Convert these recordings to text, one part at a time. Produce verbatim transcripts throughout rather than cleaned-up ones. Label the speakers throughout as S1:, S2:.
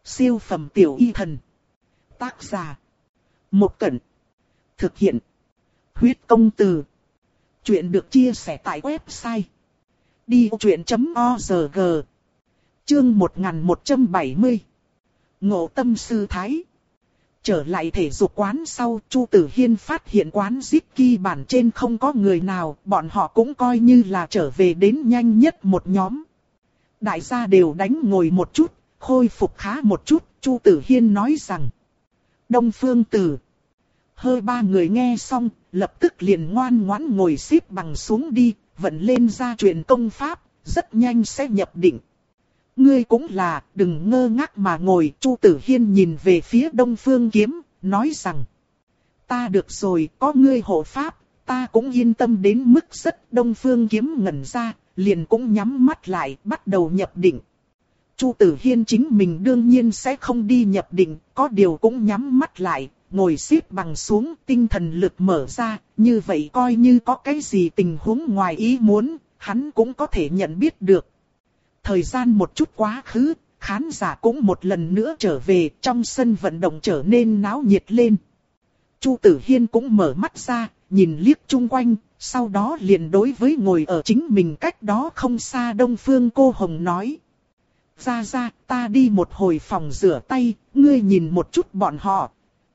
S1: Siêu phẩm tiểu y thần. Tác giả. Một Cẩn. Thực hiện. Huyết công từ. Chuyện được chia sẻ tại website đi vô chuyện chấm org. Chương một nghìn một trăm bảy mươi. Ngộ tâm sư thái. Trở lại thể dục quán sau, Chu Tử Hiên phát hiện quán Ziki bản trên không có người nào, bọn họ cũng coi như là trở về đến nhanh nhất một nhóm. Đại gia đều đánh ngồi một chút, khôi phục khá một chút, Chu Tử Hiên nói rằng. Đông Phương Tử. Hơi ba người nghe xong, lập tức liền ngoan ngoãn ngồi xếp bằng xuống đi, vận lên ra truyền công pháp, rất nhanh sẽ nhập định. Ngươi cũng là, đừng ngơ ngác mà ngồi, Chu Tử Hiên nhìn về phía Đông Phương Kiếm, nói rằng. Ta được rồi, có ngươi hộ pháp, ta cũng yên tâm đến mức rất. Đông Phương Kiếm ngẩn ra, liền cũng nhắm mắt lại, bắt đầu nhập định. Chu Tử Hiên chính mình đương nhiên sẽ không đi nhập định, có điều cũng nhắm mắt lại, ngồi xếp bằng xuống, tinh thần lực mở ra, như vậy coi như có cái gì tình huống ngoài ý muốn, hắn cũng có thể nhận biết được. Thời gian một chút quá khứ, khán giả cũng một lần nữa trở về, trong sân vận động trở nên náo nhiệt lên. Chu Tử Hiên cũng mở mắt ra, nhìn liếc chung quanh, sau đó liền đối với ngồi ở chính mình cách đó không xa Đông Phương Cô Hồng nói. Ra ra, ta đi một hồi phòng rửa tay, ngươi nhìn một chút bọn họ.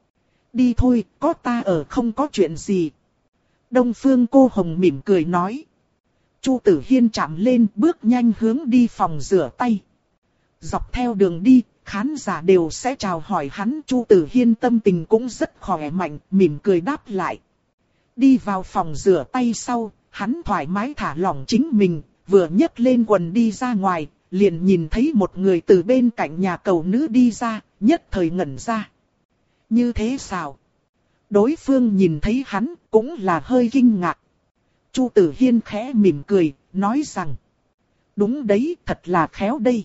S1: Đi thôi, có ta ở không có chuyện gì. Đông Phương Cô Hồng mỉm cười nói. Chu Tử Hiên chạm lên bước nhanh hướng đi phòng rửa tay. Dọc theo đường đi, khán giả đều sẽ chào hỏi hắn. Chu Tử Hiên tâm tình cũng rất khỏe mạnh, mỉm cười đáp lại. Đi vào phòng rửa tay sau, hắn thoải mái thả lỏng chính mình, vừa nhấc lên quần đi ra ngoài, liền nhìn thấy một người từ bên cạnh nhà cầu nữ đi ra, nhất thời ngẩn ra. Như thế sao? Đối phương nhìn thấy hắn, cũng là hơi kinh ngạc. Chu Tử Hiên khẽ mỉm cười, nói rằng. Đúng đấy, thật là khéo đây.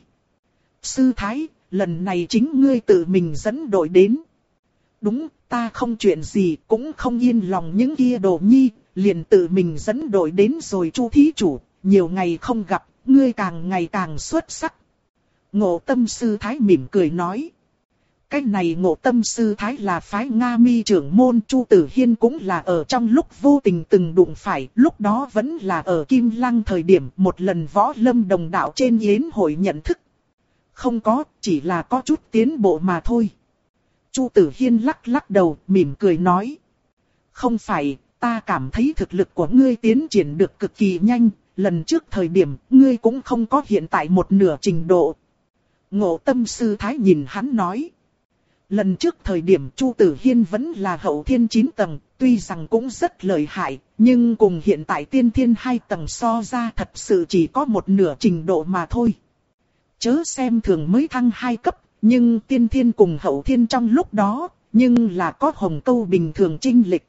S1: Sư Thái, lần này chính ngươi tự mình dẫn đội đến. Đúng, ta không chuyện gì, cũng không yên lòng những kia đồ nhi, liền tự mình dẫn đội đến rồi. Chu thí chủ, nhiều ngày không gặp, ngươi càng ngày càng xuất sắc. Ngộ Tâm Sư Thái mỉm cười nói. Cái này Ngộ Tâm Sư Thái là phái Nga Mi trưởng môn. Chu Tử Hiên cũng là ở trong lúc vô tình từng đụng phải, lúc đó vẫn là ở Kim Lăng thời điểm một lần võ lâm đồng đạo trên yến hội nhận thức. Không có, chỉ là có chút tiến bộ mà thôi. Chu Tử Hiên lắc lắc đầu, mỉm cười nói. Không phải, ta cảm thấy thực lực của ngươi tiến triển được cực kỳ nhanh, lần trước thời điểm ngươi cũng không có hiện tại một nửa trình độ. Ngộ Tâm Sư Thái nhìn hắn nói. Lần trước thời điểm Chu Tử Hiên vẫn là hậu thiên chín tầng, tuy rằng cũng rất lợi hại, nhưng cùng hiện tại tiên thiên hai tầng so ra thật sự chỉ có một nửa trình độ mà thôi. Chớ xem thường mới thăng hai cấp, nhưng tiên thiên cùng hậu thiên trong lúc đó, nhưng là có hồng câu bình thường chênh lệch.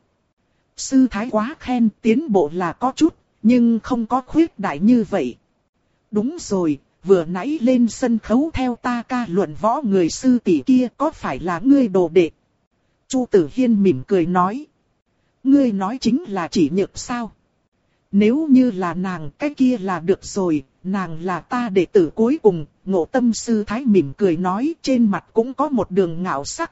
S1: Sư Thái quá khen, tiến bộ là có chút, nhưng không có khuyết đại như vậy. Đúng rồi. Vừa nãy lên sân khấu theo ta ca luận võ người sư tỷ kia có phải là ngươi đồ đệ? Chu Tử Hiên mỉm cười nói. Ngươi nói chính là chỉ nhược sao? Nếu như là nàng cái kia là được rồi, nàng là ta đệ tử cuối cùng. Ngộ Tâm Sư Thái mỉm cười nói, trên mặt cũng có một đường ngạo sắc.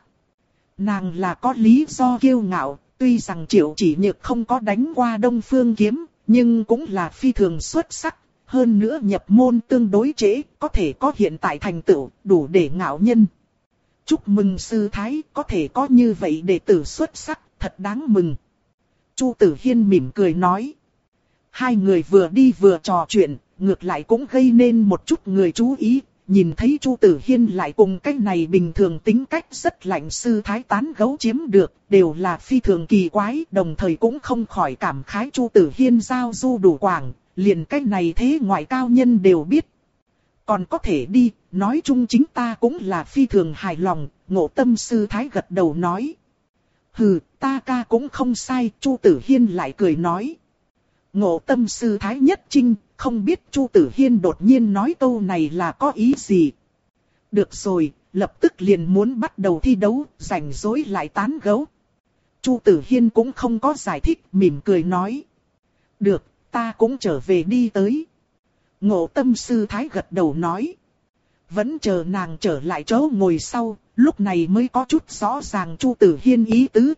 S1: Nàng là có lý do kiêu ngạo, tuy rằng Triệu Chỉ Nhược không có đánh qua Đông Phương Kiếm, nhưng cũng là phi thường xuất sắc. Hơn nữa nhập môn tương đối trễ, có thể có hiện tại thành tựu, đủ để ngạo nhân. Chúc mừng Sư Thái, có thể có như vậy đệ tử xuất sắc, thật đáng mừng. Chu Tử Hiên mỉm cười nói. Hai người vừa đi vừa trò chuyện, ngược lại cũng gây nên một chút người chú ý. Nhìn thấy Chu Tử Hiên lại cùng cái này bình thường tính cách rất lạnh Sư Thái tán gẫu chiếm được, đều là phi thường kỳ quái, đồng thời cũng không khỏi cảm khái Chu Tử Hiên giao du đủ quảng. Liền cái này thế ngoại cao nhân đều biết. Còn có thể đi, nói chung chính ta cũng là phi thường hài lòng, Ngộ Tâm Sư Thái gật đầu nói. Hừ, ta ca cũng không sai, Chu Tử Hiên lại cười nói. Ngộ Tâm Sư Thái nhất trinh, không biết Chu Tử Hiên đột nhiên nói câu này là có ý gì. Được rồi, lập tức liền muốn bắt đầu thi đấu, rảnh rỗi lại tán gẫu. Chu Tử Hiên cũng không có giải thích, mỉm cười nói. Được. Ta cũng trở về đi tới. Ngộ Tâm Sư Thái gật đầu nói. vẫn chờ nàng trở lại chỗ ngồi sau, lúc này mới có chút rõ ràng Chu Tử Hiên ý tứ.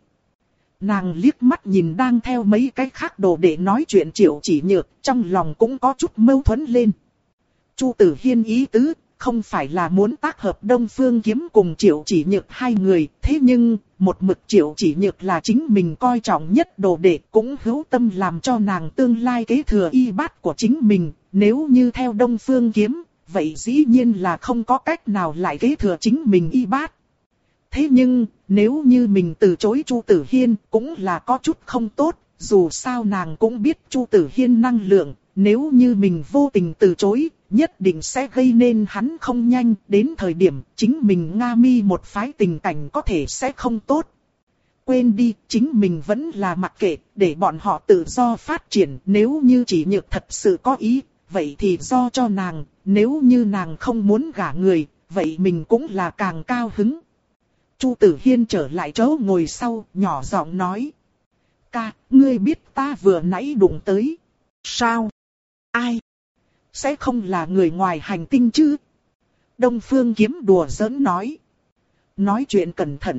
S1: Nàng liếc mắt nhìn đang theo mấy cái khác đồ để nói chuyện Triệu Chỉ Nhược, trong lòng cũng có chút mâu thuẫn lên. Chu Tử Hiên ý tứ, không phải là muốn tác hợp Đông Phương Kiếm cùng Triệu Chỉ Nhược hai người, thế nhưng, một mực Triệu Chỉ Nhược là chính mình coi trọng nhất đồ đệ, cũng hữu tâm làm cho nàng tương lai kế thừa y bát của chính mình, nếu như theo Đông Phương Kiếm, vậy dĩ nhiên là không có cách nào lại kế thừa chính mình y bát. Thế nhưng, nếu như mình từ chối Chu Tử Hiên cũng là có chút không tốt, dù sao nàng cũng biết Chu Tử Hiên năng lượng, nếu như mình vô tình từ chối, nhất định sẽ gây nên hắn không nhanh, đến thời điểm chính mình Nga Mi một phái tình cảnh có thể sẽ không tốt. Quên đi, chính mình vẫn là mặc kệ, để bọn họ tự do phát triển, nếu như Chỉ Nhược thật sự có ý, vậy thì do cho nàng, nếu như nàng không muốn gả người, vậy mình cũng là càng cao hứng. Chu Tử Hiên trở lại chỗ ngồi sau, nhỏ giọng nói. Ca, ngươi biết ta vừa nãy đụng tới. Sao? Ai? Sẽ không là người ngoài hành tinh chứ? Đông Phương Kiếm đùa giỡn nói. Nói chuyện cẩn thận.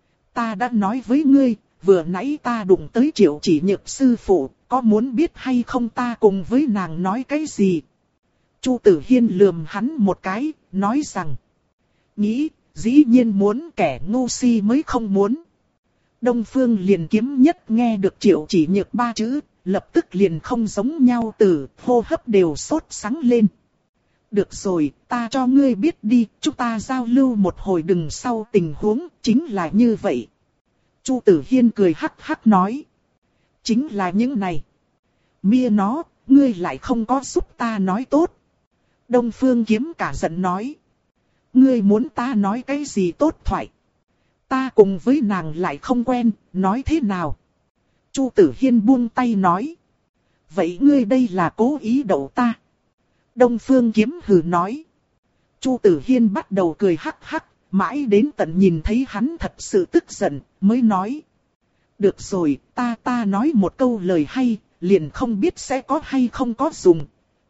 S1: Ta đã nói với ngươi, vừa nãy ta đụng tới Triệu Chỉ Nhược sư phụ, có muốn biết hay không ta cùng với nàng nói cái gì? Chu Tử Hiên lườm hắn một cái, nói rằng. Nghĩ, dĩ nhiên muốn, kẻ ngu si mới không muốn. Đông Phương liền Kiếm nhất nghe được Triệu Chỉ Nhược ba chữ, lập tức liền không giống nhau, từ hô hấp đều sốt sắng lên. Được rồi, ta cho ngươi biết đi, chúng ta giao lưu một hồi, đừng sau tình huống, chính là như vậy. Chu Tử Hiên cười hắc hắc nói. Chính là những này. Mia nó, ngươi lại không có giúp ta nói tốt. Đông Phương Kiếm cả giận nói. Ngươi muốn ta nói cái gì tốt thoại? Ta cùng với nàng lại không quen, nói thế nào? Chu Tử Hiên buông tay nói. Vậy ngươi đây là cố ý đậu ta. Đông Phương Kiếm hừ nói. Chu Tử Hiên bắt đầu cười hắc hắc, mãi đến tận nhìn thấy hắn thật sự tức giận, mới nói. Được rồi, ta ta nói một câu lời hay, liền không biết sẽ có hay không có dùng.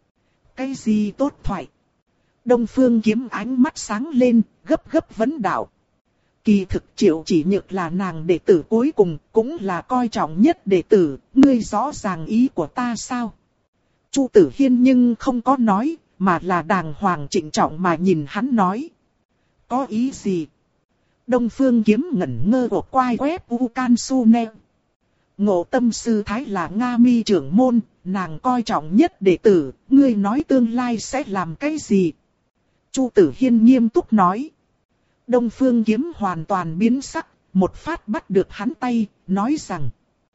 S1: Cái gì tốt thoại? Đông Phương Kiếm ánh mắt sáng lên, gấp gấp vấn đạo. Kỳ thực Triệu Chỉ Nhược là nàng đệ tử cuối cùng, cũng là coi trọng nhất đệ tử, ngươi rõ ràng ý của ta sao? Chu Tử Hiên nhưng không có nói, mà là đàng hoàng trịnh trọng mà nhìn hắn nói. Có ý gì? Đông Phương Kiếm ngẩn ngơ của quai quép u can su nè. Ngộ Tâm sư thái là Nga Mi trưởng môn, nàng coi trọng nhất đệ tử, ngươi nói tương lai sẽ làm cái gì? Chu Tử Hiên nghiêm túc nói. Đông Phương Kiếm hoàn toàn biến sắc, một phát bắt được hắn tay, nói rằng.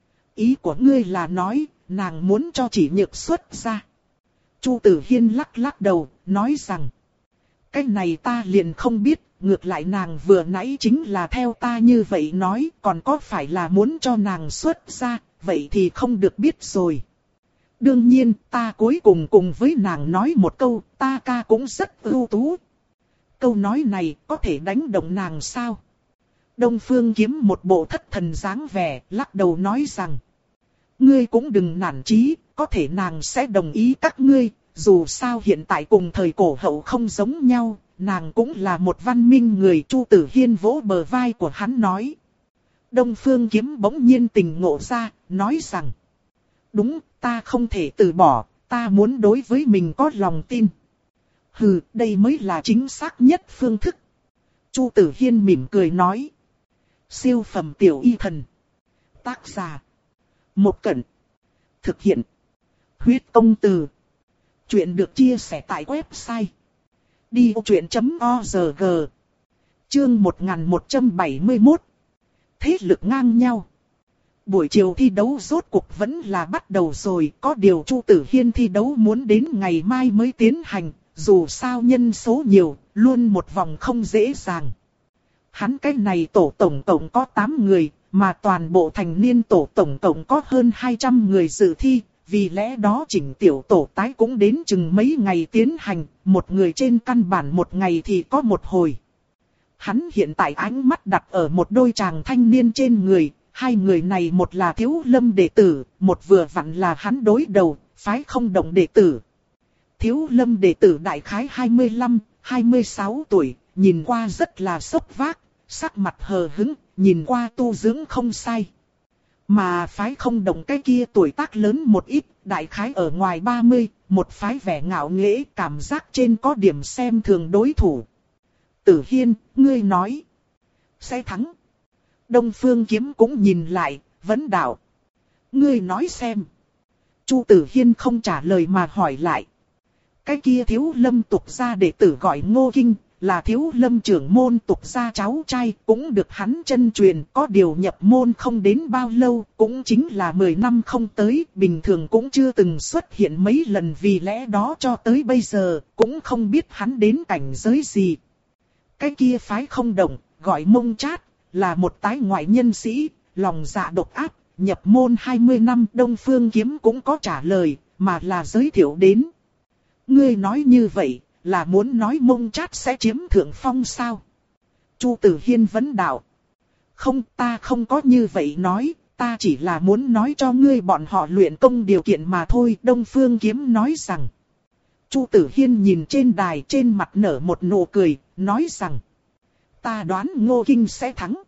S1: Ý của ngươi là nói, nàng muốn cho Chỉ Nhược xuất ra. Chu Tử Hiên lắc lắc đầu, nói rằng. Cái này ta liền không biết, ngược lại nàng vừa nãy chính là theo ta như vậy nói, còn có phải là muốn cho nàng xuất ra, vậy thì không được biết rồi. Đương nhiên, ta cuối cùng cùng với nàng nói một câu, ta ca cũng rất ưu tú. Câu nói này có thể đánh động nàng sao? Đông Phương Kiếm một bộ thất thần dáng vẻ, lắc đầu nói rằng. Ngươi cũng đừng nản chí, có thể nàng sẽ đồng ý các ngươi, dù sao hiện tại cùng thời cổ hậu không giống nhau, nàng cũng là một văn minh người. Chu Tử Hiên vỗ bờ vai của hắn nói. Đông Phương Kiếm bỗng nhiên tỉnh ngộ ra, nói rằng. Đúng, ta không thể từ bỏ, ta muốn đối với mình có lòng tin. Hừ, đây mới là chính xác nhất phương thức. Chu Tử Hiên mỉm cười nói. Siêu phẩm tiểu y thần. Tác giả. Một Cẩn. Thực hiện. Huyết công từ. Chuyện được chia sẻ tại website. đi ô chuyện chấm org. Chương một nghìn một trăm bảy mươi mốt. Thế lực ngang nhau. Buổi chiều thi đấu rốt cuộc vẫn là bắt đầu rồi. Có điều Chu Tử Hiên thi đấu muốn đến ngày mai mới tiến hành. Dù sao nhân số nhiều, luôn một vòng không dễ dàng. Hắn cái này tổ tổng tổng có tám người, mà toàn bộ thành niên tổ tổng tổng có hơn hai trăm người dự thi. Vì lẽ đó chỉnh tiểu tổ tái cũng đến chừng mấy ngày tiến hành, một người trên căn bản một ngày thì có một hồi. Hắn hiện tại ánh mắt đặt ở một đôi chàng thanh niên trên người, hai người này một là Thiếu Lâm đệ tử, một vừa vặn là hắn đối đầu, phái không động đệ tử. Thiếu Lâm đệ tử đại khái hai mươi lăm, hai mươi sáu tuổi, nhìn qua rất là xốc vác, sắc mặt hờ hững, nhìn qua tu dưỡng không sai. Mà phái không động cái kia tuổi tác lớn một ít, đại khái ở ngoài ba mươi, một phái vẻ ngạo nghễ, cảm giác trên có điểm xem thường đối thủ. Tử Hiên, ngươi nói, sẽ thắng. Đông Phương Kiếm cũng nhìn lại, vấn đạo. Ngươi nói xem. Chu Tử Hiên không trả lời mà hỏi lại. Cái kia Thiếu Lâm tục gia đệ tử gọi Ngô Kinh, là Thiếu Lâm trưởng môn tục gia cháu trai, cũng được hắn chân truyền, có điều nhập môn không đến bao lâu, cũng chính là mười năm không tới, bình thường cũng chưa từng xuất hiện mấy lần, vì lẽ đó cho tới bây giờ, cũng không biết hắn đến cảnh giới gì. Cái kia phái không động, gọi Mông Chát, là một tái ngoại nhân sĩ, lòng dạ độc ác, nhập môn hai mươi năm. Đông Phương Kiếm cũng có trả lời, mà là giới thiệu đến. Ngươi nói như vậy, là muốn nói Mông Chát sẽ chiếm thượng phong sao? Chu Tử Hiên vấn đạo. Không, ta không có như vậy nói, ta chỉ là muốn nói cho ngươi bọn họ luyện công điều kiện mà thôi. Đông Phương Kiếm nói rằng. Chu Tử Hiên nhìn trên đài, trên mặt nở một nụ cười, nói rằng. Ta đoán Ngô Kinh sẽ thắng.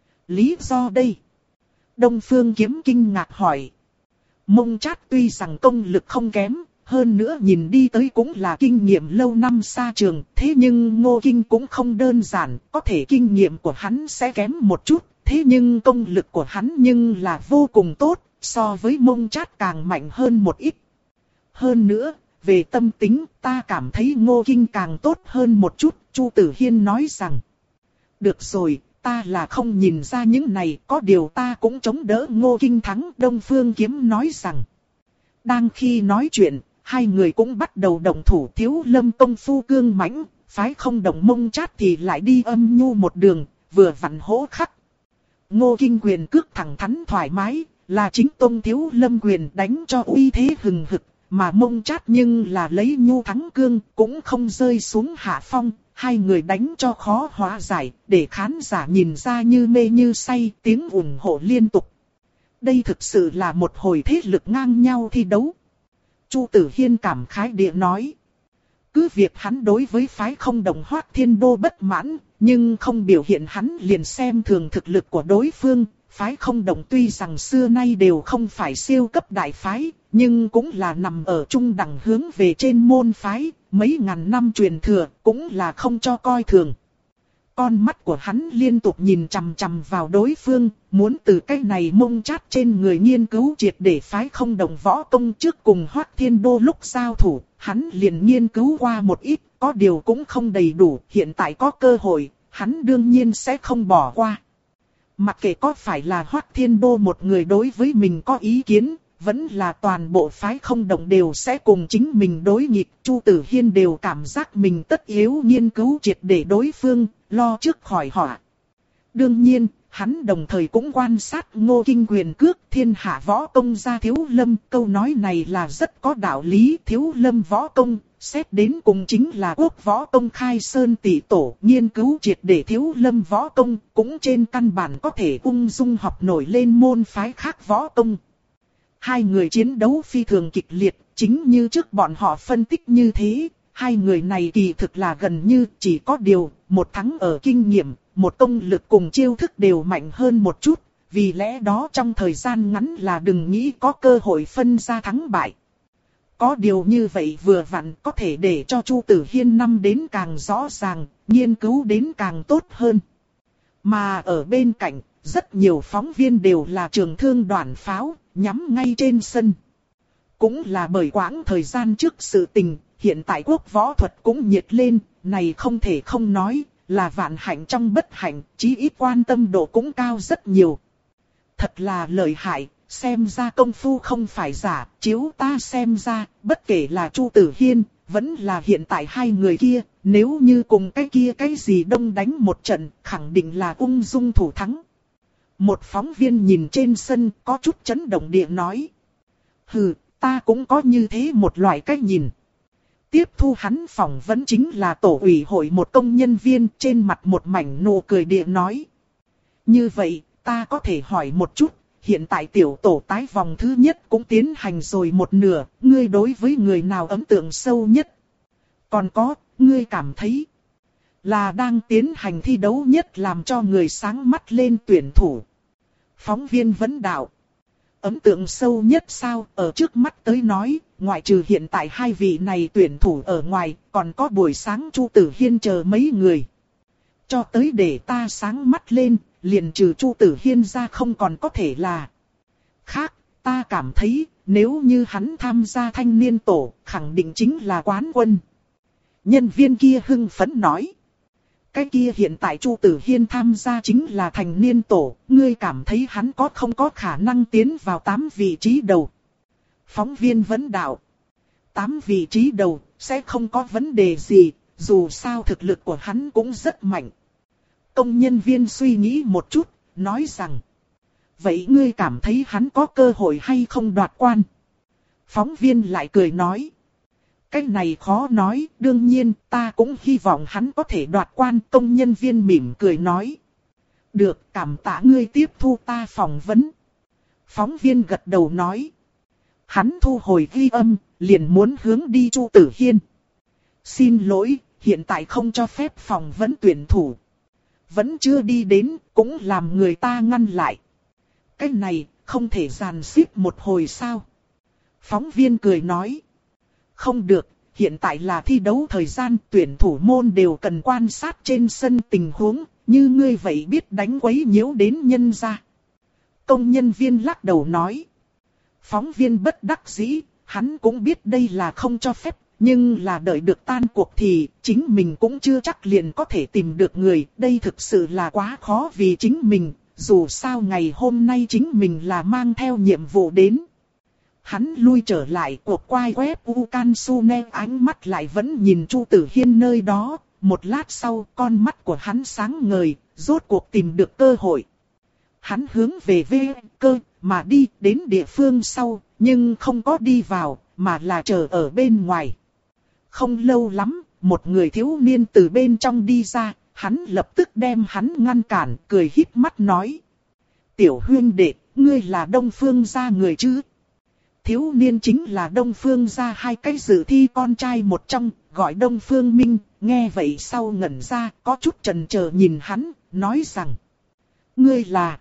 S1: Lý do đây? Đông Phương Kiếm kinh ngạc hỏi. Mông Chát tuy rằng công lực không kém, hơn nữa nhìn đi tới cũng là kinh nghiệm lâu năm xa trường, thế nhưng Ngô Kinh cũng không đơn giản, có thể kinh nghiệm của hắn sẽ kém một chút, thế nhưng công lực của hắn nhưng là vô cùng tốt, so với Mông Chát càng mạnh hơn một ít. Hơn nữa, về tâm tính, ta cảm thấy Ngô Kinh càng tốt hơn một chút, Chu Tử Hiên nói rằng. Được rồi, ta là không nhìn ra những này, có điều ta cũng chống đỡ Ngô Kinh thắng. Đông Phương Kiếm nói rằng. Đang khi nói chuyện, hai người cũng bắt đầu động thủ. Thiếu Lâm công phu cương mãnh, phái không động Mông Chát thì lại đi âm nhu một đường, vừa vặn hỗ khắc. Ngô Kinh quyền cước thẳng thắn thoải mái, là chính tông Thiếu Lâm quyền đánh cho uy thế hừng hực, mà Mông Chát nhưng là lấy nhu thắng cương, cũng không rơi xuống hạ phong. Hai người đánh cho khó hóa giải, để khán giả nhìn ra như mê như say, tiếng ủng hộ liên tục. Đây thực sự là một hồi thế lực ngang nhau thi đấu. Chu Tử Hiên cảm khái địa nói. Cứ việc hắn đối với phái không động Hoắc Thiên Đô bất mãn, nhưng không biểu hiện hắn liền xem thường thực lực của đối phương. Phái không động tuy rằng xưa nay đều không phải siêu cấp đại phái, nhưng cũng là nằm ở trung đẳng hướng về trên môn phái, mấy ngàn năm truyền thừa, cũng là không cho coi thường. Con mắt của hắn liên tục nhìn chằm chằm vào đối phương, muốn từ cái này Mông Chát trên người nghiên cứu triệt để phái không động võ công. Trước cùng Hoắc Thiên Đô lúc giao thủ, hắn liền nghiên cứu qua một ít, có điều cũng không đầy đủ, hiện tại có cơ hội, hắn đương nhiên sẽ không bỏ qua. Mặc kệ có phải là Hoắc Thiên Đô một người đối với mình có ý kiến, vẫn là toàn bộ phái không động đều sẽ cùng chính mình đối nghịch. Chu Tử Hiên đều cảm giác mình tất yếu nghiên cứu triệt để đối phương, lo trước khỏi họa. Đương nhiên, hắn đồng thời cũng quan sát Ngô Kinh quyền cước thiên hạ võ công ra Thiếu Lâm. Câu nói này là rất có đạo lý. Thiếu Lâm võ công, xét đến cùng chính là quốc võ công khai sơn tỷ tổ. Nghiên cứu triệt để Thiếu Lâm võ công, cũng trên căn bản có thể ung dung học nổi lên môn phái khác võ công. Hai người chiến đấu phi thường kịch liệt, chính như trước bọn họ phân tích như thế. Hai người này kỳ thực là gần như chỉ có điều, một thắng ở kinh nghiệm, một công lực cùng chiêu thức đều mạnh hơn một chút. Vì lẽ đó trong thời gian ngắn là đừng nghĩ có cơ hội phân ra thắng bại. Có điều như vậy vừa vặn có thể để cho Chu Tử Hiên năm đến càng rõ ràng, nghiên cứu đến càng tốt hơn. Mà ở bên cạnh, rất nhiều phóng viên đều là trường thương đoàn pháo, nhắm ngay trên sân. Cũng là bởi quãng thời gian trước sự tình, hiện tại quốc võ thuật cũng nhiệt lên, này không thể không nói, là vạn hạnh trong bất hạnh, chí ít quan tâm độ cũng cao rất nhiều. Thật là lợi hại, xem ra công phu không phải giả, chiếu ta xem ra, bất kể là Chu Tử Hiên, vẫn là hiện tại hai người kia, nếu như cùng cái kia cái gì đông đánh một trận, khẳng định là ung dung thủ thắng. Một phóng viên nhìn trên sân có chút chấn động địa nói. Hừ, ta cũng có như thế một loại cách nhìn. Tiếp thu hắn phỏng vấn chính là tổ ủy hội một công nhân viên, trên mặt một mảnh nụ cười địa nói. Như vậy, ta có thể hỏi một chút, hiện tại tiểu tổ tái vòng thứ nhất cũng tiến hành rồi một nửa, ngươi đối với người nào ấn tượng sâu nhất? Còn có, ngươi cảm thấy là đang tiến hành thi đấu nhất làm cho người sáng mắt lên tuyển thủ. Phóng viên vấn đạo. Ấn tượng sâu nhất sao? Ở trước mắt tới nói, ngoại trừ hiện tại hai vị này tuyển thủ ở ngoài, còn có buổi sáng Chu Tử Hiên chờ mấy người. Cho tới để ta sáng mắt lên, liền trừ Chu Tử Hiên ra không còn có thể là khác. Ta cảm thấy, nếu như hắn tham gia thanh niên tổ, khẳng định chính là quán quân. Nhân viên kia hưng phấn nói. Cái kia hiện tại Chu Tử Hiên tham gia chính là thành niên tổ, ngươi cảm thấy hắn có không có khả năng tiến vào tám vị trí đầu? Phóng viên vấn đạo. tám vị trí đầu, sẽ không có vấn đề gì, dù sao thực lực của hắn cũng rất mạnh. Công nhân viên suy nghĩ một chút, nói rằng. Vậy ngươi cảm thấy hắn có cơ hội hay không đoạt quan? Phóng viên lại cười nói. Cái này khó nói, đương nhiên ta cũng hy vọng hắn có thể đoạt quan. Công nhân viên mỉm cười nói. Được, cảm tạ ngươi tiếp thu ta phỏng vấn. Phóng viên gật đầu nói. Hắn thu hồi ghi âm, liền muốn hướng đi Chu Tử Hiên. Xin lỗi, hiện tại không cho phép phỏng vấn tuyển thủ. Vẫn chưa đi đến, cũng làm người ta ngăn lại. Cái này, không thể dàn xếp một hồi sao? Phóng viên cười nói. Không được, hiện tại là thi đấu thời gian, tuyển thủ môn đều cần quan sát trên sân tình huống, như ngươi vậy biết đánh quấy nhiễu đến nhân gia. Công nhân viên lắc đầu nói. Phóng viên bất đắc dĩ, hắn cũng biết đây là không cho phép, nhưng là đợi được tan cuộc thì chính mình cũng chưa chắc liền có thể tìm được người, đây thực sự là quá khó vì chính mình, dù sao ngày hôm nay chính mình là mang theo nhiệm vụ đến. Hắn lui trở lại cuộc quay web Ukansune, ánh mắt lại vẫn nhìn Chu Tử Hiên nơi đó, một lát sau con mắt của hắn sáng ngời, rốt cuộc tìm được cơ hội. Hắn hướng về V cơ mà đi đến địa phương sau, nhưng không có đi vào, mà là chờ ở bên ngoài. Không lâu lắm, một người thiếu niên từ bên trong đi ra, hắn lập tức đem hắn ngăn cản, cười híp mắt nói. Tiểu huynh đệ, ngươi là Đông Phương gia người chứ? Thiếu niên chính là Đông Phương gia hai cái dự thi con trai một trong, gọi Đông Phương Minh, nghe vậy sau ngẩn ra, có chút chần chờ nhìn hắn, nói rằng. Ngươi là...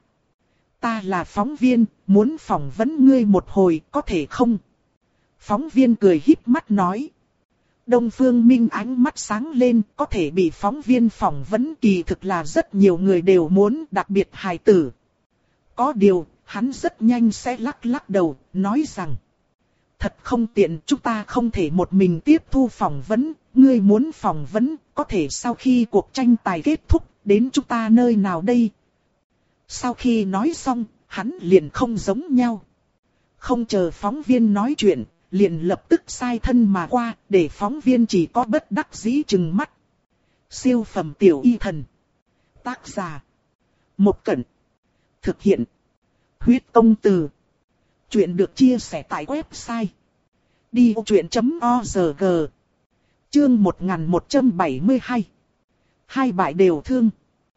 S1: Ta là phóng viên, muốn phỏng vấn ngươi một hồi, có thể không? Phóng viên cười híp mắt nói. Đông Phương Minh ánh mắt sáng lên, có thể bị phóng viên phỏng vấn kỳ thực là rất nhiều người đều muốn, đặc biệt hài tử. Có điều, hắn rất nhanh sẽ lắc lắc đầu, nói rằng. Thật không tiện, chúng ta không thể một mình tiếp thu phỏng vấn, ngươi muốn phỏng vấn, có thể sau khi cuộc tranh tài kết thúc, đến chúng ta nơi nào đây? Sau khi nói xong, hắn liền không giống nhau. Không chờ phóng viên nói chuyện, liền lập tức sai thân mà qua, để phóng viên chỉ có bất đắc dĩ chừng mắt. Siêu phẩm tiểu y thần. Tác giả. Một Cẩn. Thực hiện. Huyết công từ. Chuyện được chia sẻ tại website. đi vô chuyện chấm org. Chương một nghìn một trăm bảy mươi hai. Hai bại đều thương.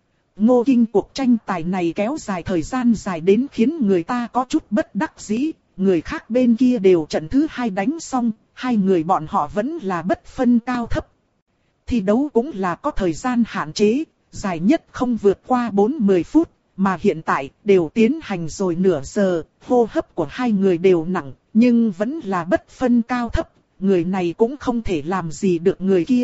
S1: Ngô Kinh cuộc tranh tài này kéo dài thời gian dài đến khiến người ta có chút bất đắc dĩ. Người khác bên kia đều trận thứ hai đánh xong, hai người bọn họ vẫn là bất phân cao thấp. Thi đấu cũng là có thời gian hạn chế, dài nhất không vượt qua bốn mươi phút, mà hiện tại đều tiến hành rồi nửa giờ, hô hấp của hai người đều nặng, nhưng vẫn là bất phân cao thấp, người này cũng không thể làm gì được người kia.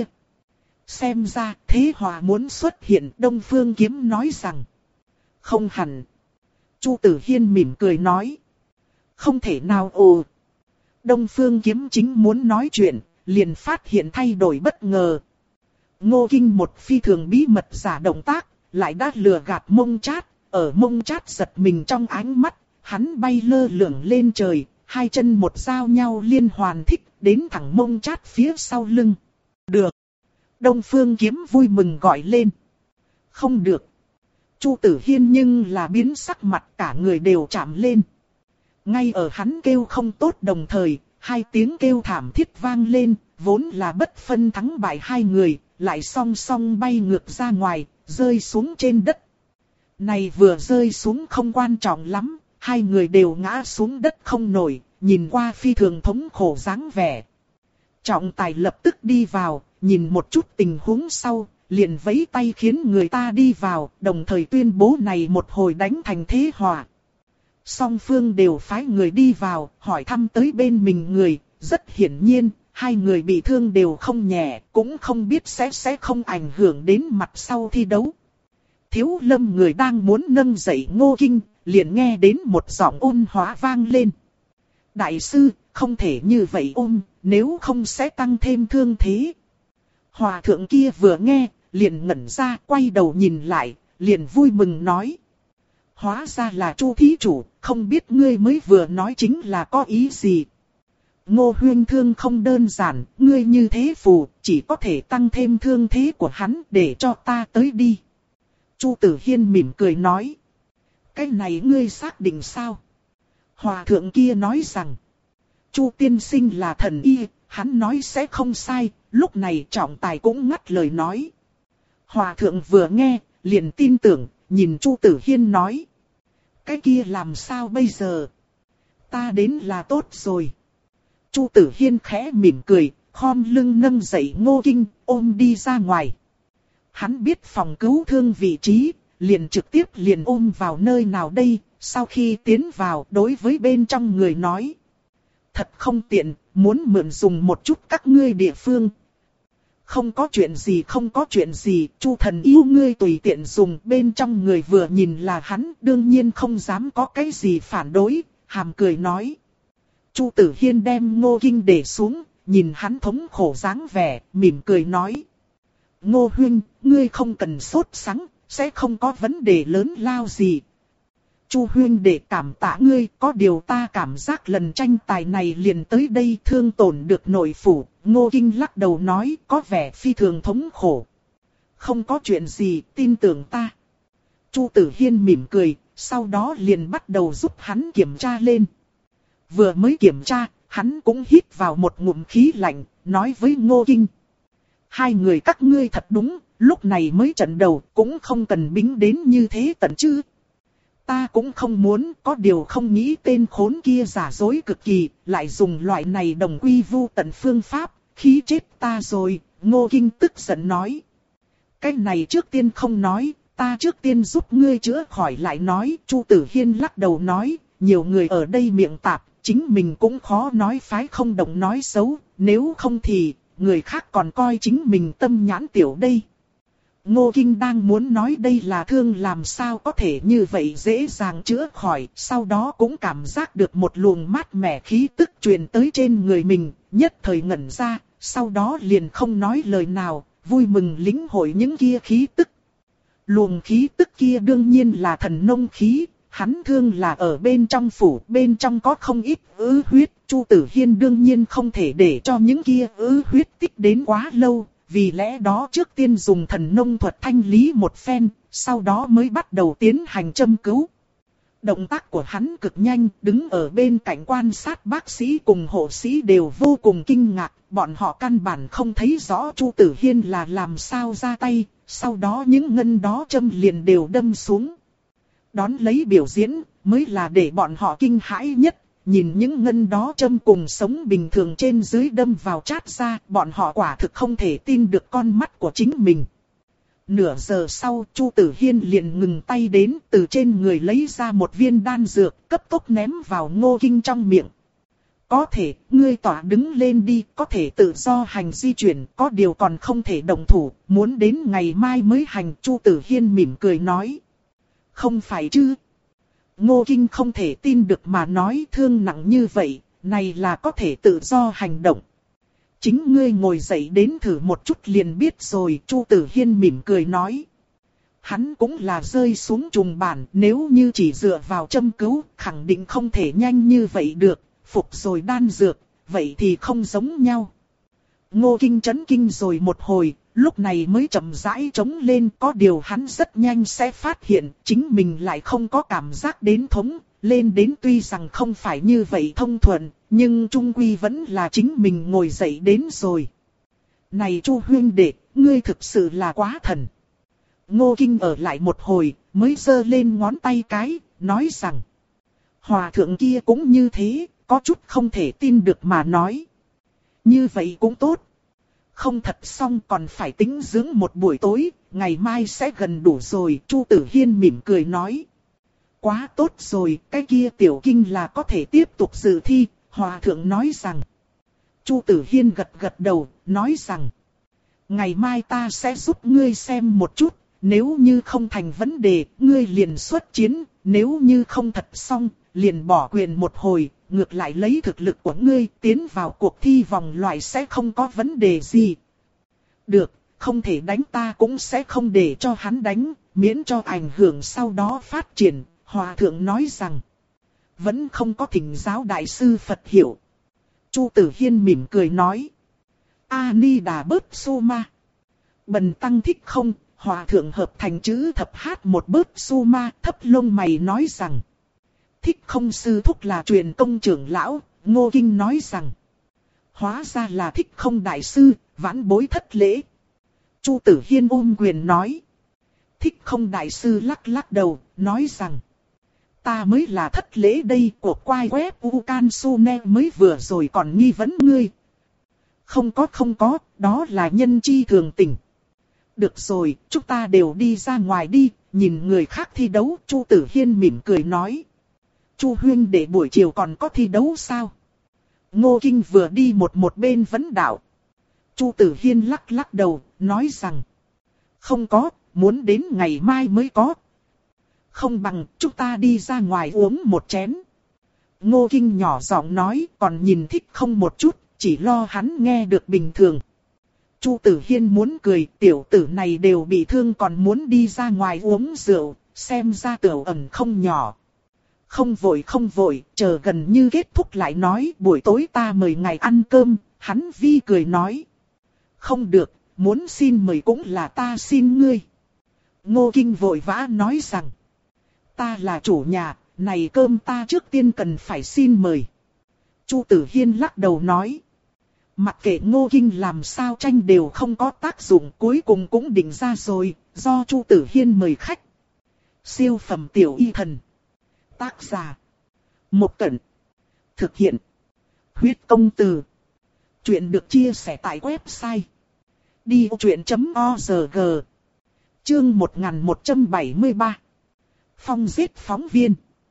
S1: Xem ra thế hòa muốn xuất hiện, Đông Phương Kiếm nói rằng. Không hẳn. Chu Tử Hiên mỉm cười nói. Không thể nào ồ. Đông Phương Kiếm chính muốn nói chuyện, liền phát hiện thay đổi bất ngờ. Ngô Kinh một phi thường bí mật giả động tác, lại đã lừa gạt Mông Chát, ở Mông Chát giật mình trong ánh mắt, hắn bay lơ lửng lên trời, hai chân một giao nhau liên hoàn thích, đến thẳng Mông Chát phía sau lưng. Được. Đông Phương Kiếm vui mừng gọi lên. Không được. Chu Tử Hiên nhưng là biến sắc mặt, cả người đều chạm lên. Ngay ở hắn kêu không tốt đồng thời, hai tiếng kêu thảm thiết vang lên, vốn là bất phân thắng bại hai người, lại song song bay ngược ra ngoài, rơi xuống trên đất. Này vừa rơi xuống không quan trọng lắm, hai người đều ngã xuống đất không nổi, nhìn qua phi thường thống khổ dáng vẻ. Trọng tài lập tức đi vào, nhìn một chút tình huống sau, liền vẫy tay khiến người ta đi vào, đồng thời tuyên bố này một hồi đánh thành thế hòa. Song phương đều phái người đi vào, hỏi thăm tới bên mình người, rất hiển nhiên, hai người bị thương đều không nhẹ, cũng không biết sẽ sẽ không ảnh hưởng đến mặt sau thi đấu. Thiếu Lâm người đang muốn nâng dậy Ngô Kinh, liền nghe đến một giọng ôn hóa vang lên. Đại sư, không thể như vậy ôm, nếu không sẽ tăng thêm thương thế. Hòa thượng kia vừa nghe, liền ngẩn ra, quay đầu nhìn lại, liền vui mừng nói. Hóa ra là Chu thí chủ, không biết ngươi mới vừa nói chính là có ý gì. Ngô huynh thương không đơn giản, ngươi như thế phù, chỉ có thể tăng thêm thương thế của hắn để cho ta tới đi. Chu Tử Hiên mỉm cười nói. Cái này ngươi xác định sao? Hòa thượng kia nói rằng. Chu tiên sinh là thần y, hắn nói sẽ không sai, lúc này trọng tài cũng ngắt lời nói. Hòa thượng vừa nghe, liền tin tưởng, nhìn Chu Tử Hiên nói. Cái kia làm sao bây giờ? Ta đến là tốt rồi. Chu Tử Hiên khẽ mỉm cười, khom lưng nâng dậy Ngô Kinh, ôm đi ra ngoài. Hắn biết phòng cứu thương vị trí, liền trực tiếp liền ôm vào nơi nào đây, sau khi tiến vào đối với bên trong người nói. Thật không tiện, muốn mượn dùng một chút các ngươi địa phương. Không có chuyện gì không có chuyện gì, Chu thần yêu ngươi tùy tiện dùng. Bên trong người vừa nhìn là hắn, đương nhiên không dám có cái gì phản đối, hàm cười nói. Chu Tử Hiên đem Ngô Kinh để xuống, nhìn hắn thống khổ dáng vẻ, mỉm cười nói. Ngô huynh, ngươi không cần sốt sắng, sẽ không có vấn đề lớn lao gì. Chu huynh để cảm tạ ngươi, có điều ta cảm giác lần tranh tài này liền tới đây thương tổn được nội phủ. Ngô Kinh lắc đầu nói, có vẻ phi thường thống khổ. Không có chuyện gì, tin tưởng ta. Chu Tử Hiên mỉm cười, sau đó liền bắt đầu giúp hắn kiểm tra lên. Vừa mới kiểm tra, hắn cũng hít vào một ngụm khí lạnh, nói với Ngô Kinh. Hai người các ngươi thật đúng, lúc này mới trận đầu, cũng không cần bính đến như thế tận chứ. Ta cũng không muốn, có điều không nghĩ tên khốn kia giả dối cực kỳ, lại dùng loại này đồng quy vu tận phương pháp, khí chết ta rồi. Ngô Kinh tức giận nói. Cái này trước tiên không nói, ta trước tiên giúp ngươi chữa khỏi lại nói. Chu Tử Hiên lắc đầu nói, nhiều người ở đây miệng tạp, chính mình cũng khó nói phái không động nói xấu, nếu không thì người khác còn coi chính mình tâm nhãn tiểu đây. Ngô Kinh đang muốn nói đây là thương làm sao có thể như vậy dễ dàng chữa khỏi, sau đó cũng cảm giác được một luồng mát mẻ khí tức truyền tới trên người mình, nhất thời ngẩn ra, sau đó liền không nói lời nào, vui mừng lĩnh hội những kia khí tức. Luồng khí tức kia đương nhiên là thần nông khí, hắn thương là ở bên trong phủ, bên trong có không ít ứ huyết, Chu Tử Hiên đương nhiên không thể để cho những kia ứ huyết tích đến quá lâu. Vì lẽ đó trước tiên dùng thần nông thuật thanh lý một phen, sau đó mới bắt đầu tiến hành châm cứu. Động tác của hắn cực nhanh, đứng ở bên cạnh quan sát bác sĩ cùng hộ sĩ đều vô cùng kinh ngạc, bọn họ căn bản không thấy rõ Chu Tử Hiên là làm sao ra tay, sau đó những ngân đó châm liền đều đâm xuống. Đón lấy biểu diễn, mới là để bọn họ kinh hãi nhất. Nhìn những ngân đó châm cùng sống bình thường trên dưới đâm vào chát ra, bọn họ quả thực không thể tin được con mắt của chính mình. Nửa giờ sau, Chu Tử Hiên liền ngừng tay đến, từ trên người lấy ra một viên đan dược, cấp tốc ném vào Ngô Kinh trong miệng. Có thể, ngươi tỏa đứng lên đi, có thể tự do hành di chuyển, có điều còn không thể động thủ, muốn đến ngày mai mới hành. Chu Tử Hiên mỉm cười nói. Không phải chứ? Ngô Kinh không thể tin được mà nói, thương nặng như vậy, này là có thể tự do hành động. Chính ngươi ngồi dậy đến thử một chút liền biết rồi, Chu Tử Hiên mỉm cười nói. Hắn cũng là rơi xuống trùng bản, nếu như chỉ dựa vào châm cứu, khẳng định không thể nhanh như vậy được, phục rồi đan dược, vậy thì không giống nhau. Ngô Kinh chấn kinh rồi một hồi, lúc này mới chậm rãi trống lên, có điều hắn rất nhanh sẽ phát hiện, chính mình lại không có cảm giác đến thống, lên đến tuy rằng không phải như vậy thông thuận, nhưng trung quy vẫn là chính mình ngồi dậy đến rồi. Này Chu huynh đệ, ngươi thực sự là quá thần. Ngô Kinh ở lại một hồi, mới giơ lên ngón tay cái, nói rằng. Hòa thượng kia cũng như thế, có chút không thể tin được mà nói. Như vậy cũng tốt. không thật xong còn phải tĩnh dưỡng một buổi tối, ngày mai sẽ gần đủ rồi. Chu Tử Hiên mỉm cười nói. Quá tốt rồi, cái kia tiểu kinh là có thể tiếp tục dự thi, Hòa thượng nói rằng. Chu Tử Hiên gật gật đầu, nói rằng. Ngày mai ta sẽ giúp ngươi xem một chút, nếu như không thành vấn đề, ngươi liền xuất chiến, nếu như không thật xong, liền bỏ quyền một hồi, ngược lại lấy thực lực của ngươi tiến vào cuộc thi vòng loại sẽ không có vấn đề gì. Được, không thể đánh ta cũng sẽ không để cho hắn đánh, miễn cho ảnh hưởng sau đó phát triển, Hòa thượng nói rằng. Vẫn không có thỉnh giáo đại sư Phật hiểu. Chu Tử Hiên mỉm cười nói. A-ni đà bớt su ma. Bần tăng thích không, Hòa thượng hợp thành chữ thập hát một bớt su ma, thấp lông mày nói rằng. Thích không sư thúc là truyền công trưởng lão, Ngô Kinh nói rằng. Hóa ra là thích không đại sư, vãn bối thất lễ. Chu Tử Hiên ôm quyền nói. Thích không đại sư lắc lắc đầu, nói rằng. Ta mới là thất lễ đây, cuộc quay web Ucan Sune mới vừa rồi còn nghi vấn ngươi. Không có không có, đó là nhân chi thường tình. Được rồi, chúng ta đều đi ra ngoài đi, nhìn người khác thi đấu. Chu Tử Hiên mỉm cười nói. Chu huynh để buổi chiều còn có thi đấu sao? Ngô Kinh vừa đi một một bên vấn đạo. Chu Tử Hiên lắc lắc đầu, nói rằng. Không có, muốn đến ngày mai mới có. Không bằng chúng ta đi ra ngoài uống một chén. Ngô Kinh nhỏ giọng nói, còn nhìn thích không một chút, chỉ lo hắn nghe được bình thường. Chu Tử Hiên muốn cười, tiểu tử này đều bị thương còn muốn đi ra ngoài uống rượu, xem ra tiểu ẩn không nhỏ. Không vội không vội, chờ gần như kết thúc lại nói, buổi tối ta mời ngài ăn cơm, hắn vi cười nói. Không được, muốn xin mời cũng là ta xin ngươi. Ngô Kinh vội vã nói rằng. Ta là chủ nhà, này cơm ta trước tiên cần phải xin mời. Chu Tử Hiên lắc đầu nói. Mặc kệ Ngô Kinh làm sao tranh đều không có tác dụng, cuối cùng cũng định ra rồi, do Chu Tử Hiên mời khách. Siêu phẩm tiểu y thần. Tác giả. Mộc Cẩn. Thực hiện. Huyết công từ. Chuyện được chia sẻ tại website. đi ô chuyện chấm org. Chương một nghìn một trăm bảy mươi ba. Phong giết phóng viên.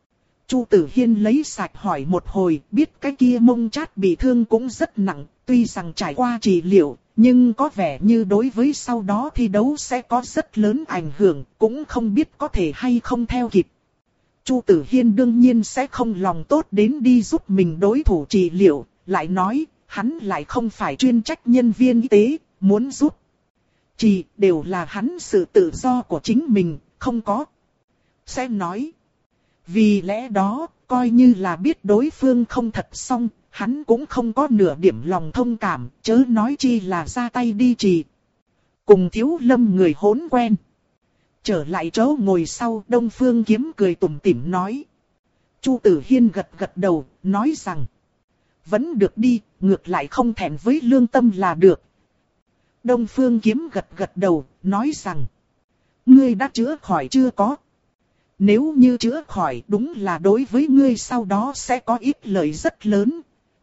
S1: Chu Tử Hiên lấy sạch hỏi một hồi, biết cái kia mông chát bị thương cũng rất nặng, tuy rằng trải qua trị liệu, nhưng có vẻ như đối với sau đó thi đấu sẽ có rất lớn ảnh hưởng, cũng không biết có thể hay không theo kịp. Chu Tử Hiên đương nhiên sẽ không lòng tốt đến đi giúp mình đối thủ trị liệu, lại nói, hắn lại không phải chuyên trách nhân viên y tế, muốn giúp. Chỉ đều là hắn sự tự do của chính mình, không có. Sẽ nói. Vì lẽ đó, coi như là biết đối phương không thật xong, hắn cũng không có nửa điểm lòng thông cảm, chớ nói chi là ra tay đi trì. Cùng Thiếu Lâm người hỗn quen. Trở lại chỗ ngồi sau, Đông Phương Kiếm cười tủm tỉm nói. Chu Tử Hiên gật gật đầu, nói rằng. Vẫn được đi, ngược lại không thẹn với lương tâm là được. Đông Phương Kiếm gật gật đầu, nói rằng. Ngươi đã chữa khỏi chưa có? Nếu như chữa khỏi đúng là đối với ngươi sau đó sẽ có ít lợi rất lớn.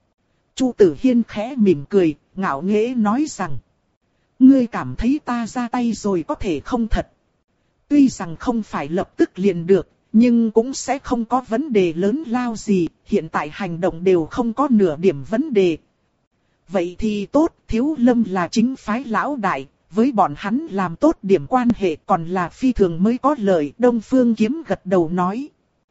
S1: Chu Tử Hiên khẽ mỉm cười, ngạo nghễ nói rằng. Ngươi cảm thấy ta ra tay rồi có thể không thật. Tuy rằng không phải lập tức liền được, nhưng cũng sẽ không có vấn đề lớn lao gì, hiện tại hành động đều không có nửa điểm vấn đề. Vậy thì tốt, Thiếu Lâm là chính phái lão đại, với bọn hắn làm tốt điểm quan hệ còn là phi thường mới có lợi. Đông Phương Kiếm gật đầu nói.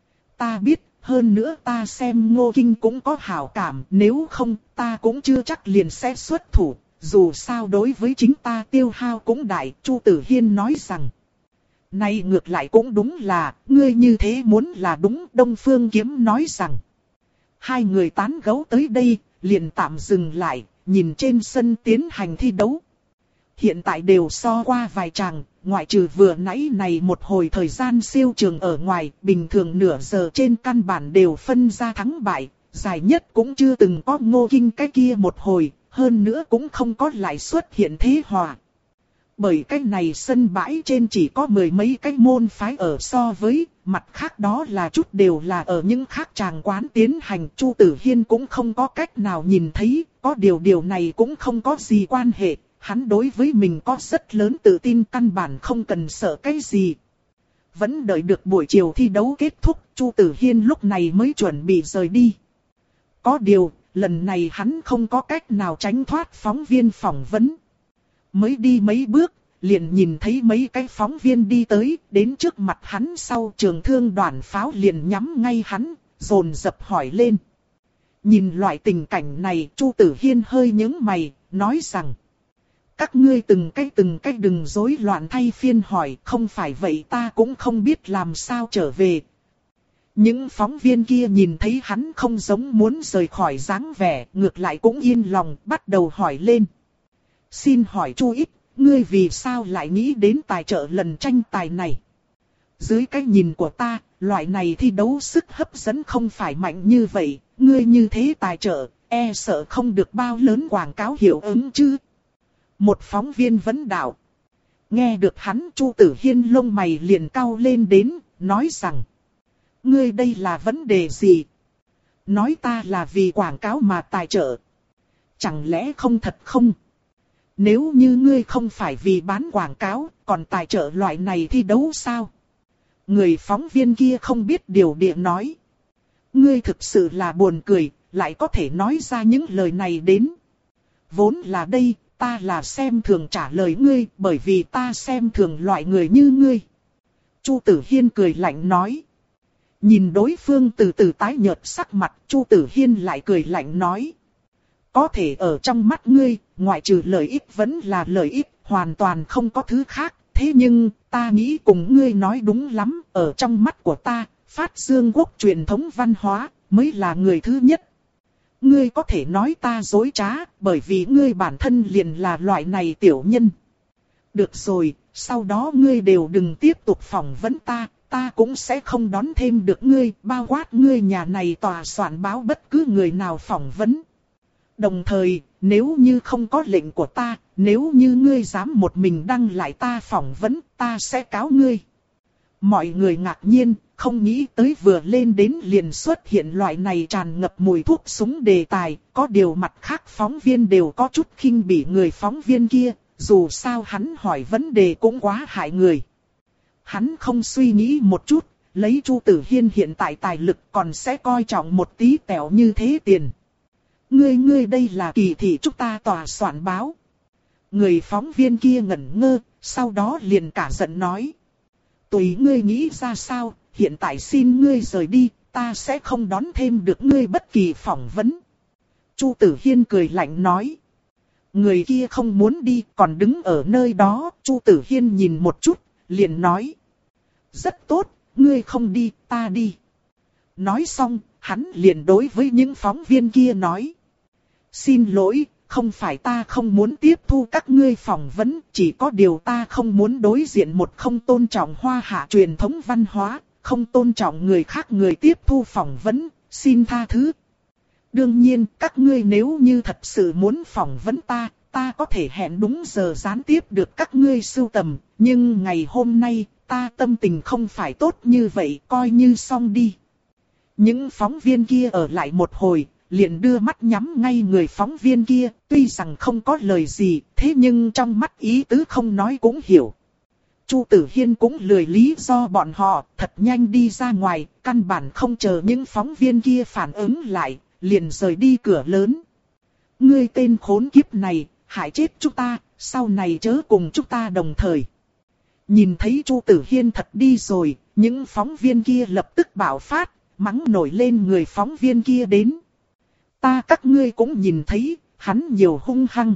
S1: Ta biết, hơn nữa ta xem Ngô Kinh cũng có hảo cảm, nếu không ta cũng chưa chắc liền sẽ xuất thủ, dù sao đối với chính ta tiêu hao cũng đại. Chu Tử Hiên nói rằng. Này ngược lại cũng đúng là, ngươi như thế muốn là đúng. Đông Phương Kiếm nói rằng. Hai người tán gẫu tới đây, liền tạm dừng lại, nhìn trên sân tiến hành thi đấu. Hiện tại đều so qua vài tràng, ngoại trừ vừa nãy này một hồi thời gian siêu trường ở ngoài, bình thường nửa giờ trên căn bản đều phân ra thắng bại, dài nhất cũng chưa từng có Ngô Kinh cái kia một hồi, hơn nữa cũng không có lại xuất hiện thế hòa. Bởi cái này sân bãi trên chỉ có mười mấy cái môn phái ở so với, mặt khác đó là chút đều là ở những khác tràng quán tiến hành. Chu Tử Hiên cũng không có cách nào nhìn thấy, có điều điều này cũng không có gì quan hệ. hắn đối với mình có rất lớn tự tin, căn bản không cần sợ cái gì. Vẫn đợi được buổi chiều thi đấu kết thúc, Chu Tử Hiên lúc này mới chuẩn bị rời đi. Có điều, lần này hắn không có cách nào tránh thoát phóng viên phỏng vấn. Mới đi mấy bước, liền nhìn thấy mấy cái phóng viên đi tới, đến trước mặt hắn, sau trường thương đoàn pháo liền nhắm ngay hắn, dồn dập hỏi lên. Nhìn loại tình cảnh này, Chu Tử Hiên hơi nhướng mày, nói rằng: các ngươi từng cái từng cái đừng rối loạn thay phiên hỏi, không phải vậy ta cũng không biết làm sao trở về. Những phóng viên kia nhìn thấy hắn không giống muốn rời khỏi dáng vẻ, ngược lại cũng yên lòng, bắt đầu hỏi lên. Xin hỏi Chu Ít, ngươi vì sao lại nghĩ đến tài trợ lần tranh tài này? Dưới cái nhìn của ta, loại này thi đấu sức hấp dẫn không phải mạnh như vậy, ngươi như thế tài trợ, e sợ không được bao lớn quảng cáo hiệu ứng chứ. Một phóng viên vấn đạo. Nghe được hắn, Chu Tử Hiên lông mày liền cau lên đến, nói rằng: ngươi đây là vấn đề gì? Nói ta là vì quảng cáo mà tài trợ. Chẳng lẽ không thật không? Nếu như ngươi không phải vì bán quảng cáo, còn tài trợ loại này thi đấu sao? Người phóng viên kia không biết điều địa nói. Ngươi thực sự là buồn cười, lại có thể nói ra những lời này đến. Vốn là đây, ta là xem thường trả lời ngươi, bởi vì ta xem thường loại người như ngươi. Chu Tử Hiên cười lạnh nói. Nhìn đối phương từ từ tái nhợt sắc mặt, Chu Tử Hiên lại cười lạnh nói. Có thể ở trong mắt ngươi, ngoại trừ lợi ích vẫn là lợi ích, hoàn toàn không có thứ khác. Thế nhưng, ta nghĩ cùng ngươi nói đúng lắm, ở trong mắt của ta, phát dương quốc truyền thống văn hóa, mới là người thứ nhất. Ngươi có thể nói ta dối trá, bởi vì ngươi bản thân liền là loại này tiểu nhân. Được rồi, sau đó ngươi đều đừng tiếp tục phỏng vấn ta, ta cũng sẽ không đón thêm được ngươi, bao quát ngươi nhà này tòa soạn báo bất cứ người nào phỏng vấn. Đồng thời, nếu như không có lệnh của ta, nếu như ngươi dám một mình đăng lại ta phỏng vấn, ta sẽ cáo ngươi. Mọi người ngạc nhiên, không nghĩ tới vừa lên đến liền xuất hiện loại này tràn ngập mùi thuốc súng đề tài, có điều mặt khác phóng viên đều có chút khinh bỉ người phóng viên kia, dù sao hắn hỏi vấn đề cũng quá hại người. Hắn không suy nghĩ một chút, lấy Chu Tử Hiên hiện tại tài lực còn sẽ coi trọng một tí tẹo như thế tiền. Ngươi ngươi đây là kỳ thị chúng ta tòa soạn báo. Người phóng viên kia ngẩn ngơ, sau đó liền cả giận nói. Tùy ngươi nghĩ ra sao, hiện tại xin ngươi rời đi, ta sẽ không đón thêm được ngươi bất kỳ phỏng vấn. Chu Tử Hiên cười lạnh nói. Người kia không muốn đi, còn đứng ở nơi đó, Chu Tử Hiên nhìn một chút, liền nói. Rất tốt, ngươi không đi, ta đi. Nói xong, hắn liền đối với những phóng viên kia nói. Xin lỗi, không phải ta không muốn tiếp thu các ngươi phỏng vấn, chỉ có điều ta không muốn đối diện một không tôn trọng Hoa Hạ truyền thống văn hóa, không tôn trọng người khác người tiếp thu phỏng vấn, xin tha thứ. Đương nhiên, các ngươi nếu như thật sự muốn phỏng vấn ta, ta có thể hẹn đúng giờ gián tiếp được các ngươi sưu tầm, nhưng ngày hôm nay, ta tâm tình không phải tốt như vậy, coi như xong đi. Những phóng viên kia ở lại một hồi, liền đưa mắt nhắm ngay người phóng viên kia, tuy rằng không có lời gì, thế nhưng trong mắt ý tứ không nói cũng hiểu. Chu Tử Hiên cũng lười lý do bọn họ, thật nhanh đi ra ngoài, căn bản không chờ những phóng viên kia phản ứng lại, liền rời đi cửa lớn. Ngươi tên khốn kiếp này, hại chết chúng ta, sau này chớ cùng chúng ta đồng thời. Nhìn thấy Chu Tử Hiên thật đi rồi, những phóng viên kia lập tức bạo phát, mắng nổi lên người phóng viên kia đến. Ta các ngươi cũng nhìn thấy, hắn nhiều hung hăng.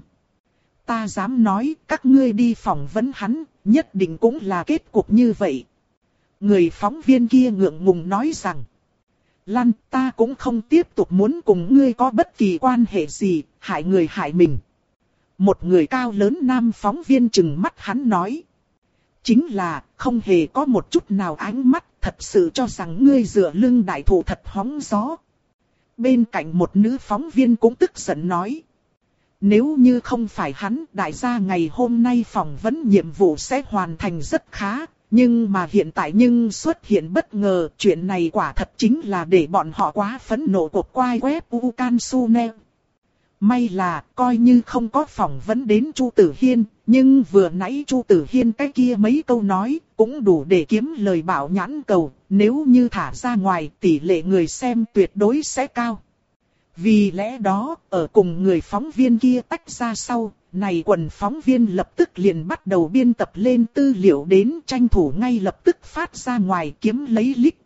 S1: Ta dám nói, các ngươi đi phỏng vấn hắn, nhất định cũng là kết cục như vậy. Người phóng viên kia ngượng ngùng nói rằng. Lan, ta cũng không tiếp tục muốn cùng ngươi có bất kỳ quan hệ gì, hại người hại mình. Một người cao lớn nam phóng viên trừng mắt hắn nói. Chính là, không hề có một chút nào ánh mắt, thật sự cho rằng ngươi dựa lưng đại thụ thật hóng gió. Bên cạnh một nữ phóng viên cũng tức giận nói. Nếu như không phải hắn, đại gia ngày hôm nay phỏng vấn nhiệm vụ sẽ hoàn thành rất khá. Nhưng mà hiện tại nhưng xuất hiện bất ngờ, chuyện này quả thật chính là để bọn họ quá phẫn nộ cuộc quay web Ukansune. May là coi như không có phỏng vấn đến Chu Tử Hiên, nhưng vừa nãy Chu Tử Hiên cái kia mấy câu nói cũng đủ để kiếm lời bảo nhãn cầu, nếu như thả ra ngoài tỷ lệ người xem tuyệt đối sẽ cao. Vì lẽ đó, ở cùng người phóng viên kia tách ra sau, này quần phóng viên lập tức liền bắt đầu biên tập lên tư liệu đến tranh thủ ngay lập tức phát ra ngoài kiếm lấy lích.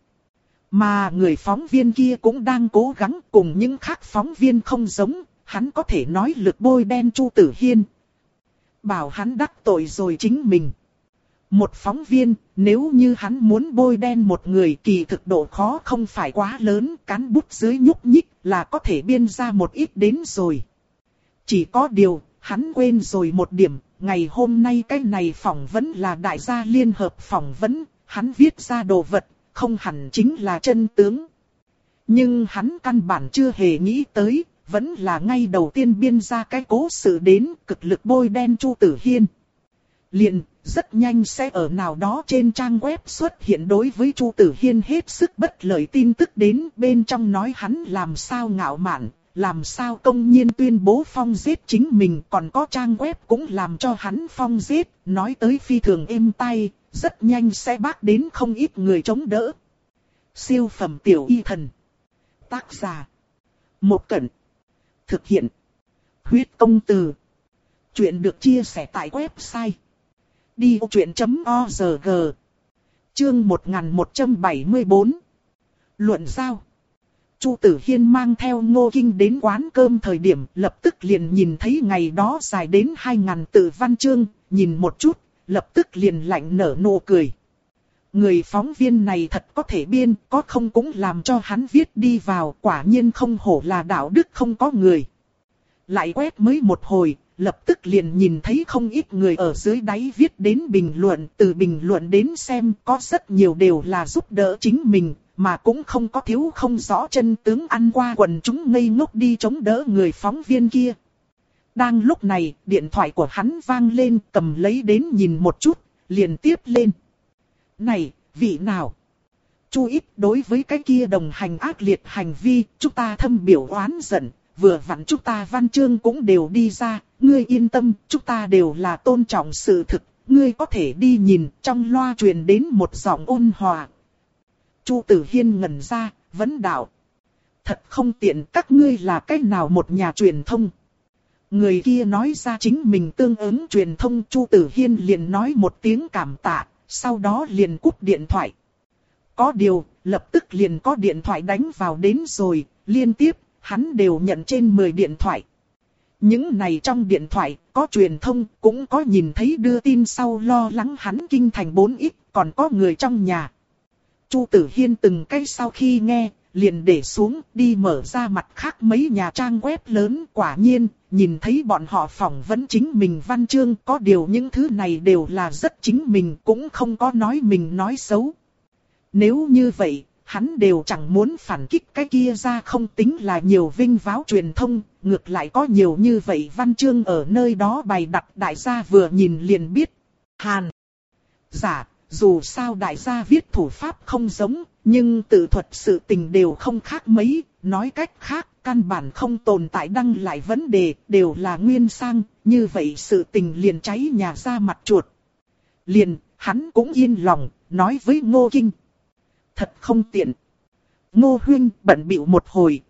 S1: Mà người phóng viên kia cũng đang cố gắng cùng những khác phóng viên không giống, hắn có thể nói lực bôi đen Chu Tử Hiên. Bảo hắn đắc tội rồi chính mình. Một phóng viên, nếu như hắn muốn bôi đen một người kỳ thực độ khó không phải quá lớn, cán bút dưới nhúc nhích là có thể biên ra một ít đến rồi. Chỉ có điều, hắn quên rồi một điểm, ngày hôm nay cái này phỏng vấn là đại gia liên hợp phỏng vấn, hắn viết ra đồ vật, không hẳn chính là chân tướng. Nhưng hắn căn bản chưa hề nghĩ tới, vẫn là ngay đầu tiên biên ra cái cố sự đến cực lực bôi đen Chu Tử Hiên. Liền, rất nhanh sẽ ở nào đó trên trang web xuất hiện đối với Chu Tử Hiên hết sức bất lợi tin tức đến bên trong nói hắn làm sao ngạo mạn, làm sao công nhiên tuyên bố phong giết chính mình, còn có trang web cũng làm cho hắn phong giết, nói tới phi thường êm tai, rất nhanh sẽ bác đến không ít người chống đỡ. Siêu phẩm tiểu y thần. Tác giả. Một Cẩn. Thực hiện. Huyết công từ. Chuyện được chia sẻ tại website đi ô chuyện chấm org. Chương một nghìn một trăm bảy mươi tư. Luận giao. Chu Tử Hiên mang theo Ngô Kinh đến quán cơm thời điểm lập tức liền nhìn thấy ngày đó dài đến hai nghìn tự văn chương, nhìn một chút, lập tức liền lạnh nở nụ cười. Người phóng viên này thật có thể biên, có không cũng làm cho hắn viết đi vào, quả nhiên không hổ là đạo đức không có người. Lại quét mới một hồi, lập tức liền nhìn thấy không ít người ở dưới đáy viết đến bình luận, từ bình luận đến xem có rất nhiều đều là giúp đỡ chính mình, mà cũng không có thiếu không rõ chân tướng ăn qua quần chúng ngây ngốc đi chống đỡ người phóng viên kia. Đang lúc này, điện thoại của hắn vang lên, cầm lấy đến nhìn một chút, liền tiếp lên. Này, vị nào? Chu ít đối với cái kia đồng hành ác liệt hành vi, chúng ta thâm biểu oán giận, vừa vặn chúng ta văn chương cũng đều đi ra, ngươi yên tâm, chúng ta đều là tôn trọng sự thực, ngươi có thể đi nhìn, trong loa truyền đến một giọng ôn hòa. Chu Tử Hiên ngẩn ra, vấn đạo. Thật không tiện, các ngươi là cách nào một nhà truyền thông? Người kia nói ra chính mình tương ứng truyền thông, Chu Tử Hiên liền nói một tiếng cảm tạ, sau đó liền cúp điện thoại. Có điều, lập tức liền có điện thoại đánh vào đến rồi, liên tiếp, hắn đều nhận trên mười điện thoại. Những này trong điện thoại, có truyền thông, cũng có nhìn thấy đưa tin sau lo lắng hắn kinh thành bốn ít, còn có người trong nhà. Chu Tử Hiên từng cái sau khi nghe, liền để xuống, đi mở ra mặt khác mấy nhà trang web lớn, quả nhiên, nhìn thấy bọn họ phỏng vấn chính mình văn chương, có điều những thứ này đều là rất chính mình, cũng không có nói mình nói xấu. Nếu như vậy, hắn đều chẳng muốn phản kích cái kia ra, không tính là nhiều vinh váo truyền thông, ngược lại có nhiều như vậy văn chương ở nơi đó bày đặt, đại gia vừa nhìn liền biết. Hàn. Giả, dù sao đại gia viết thủ pháp không giống, nhưng tự thuật sự tình đều không khác mấy, nói cách khác, căn bản không tồn tại đăng lại vấn đề, đều là nguyên sang, như vậy sự tình liền cháy nhà ra mặt chuột. Liền, hắn cũng yên lòng, nói với Ngô Kinh. Thật không tiện. Ngô huynh bận bịu một hồi.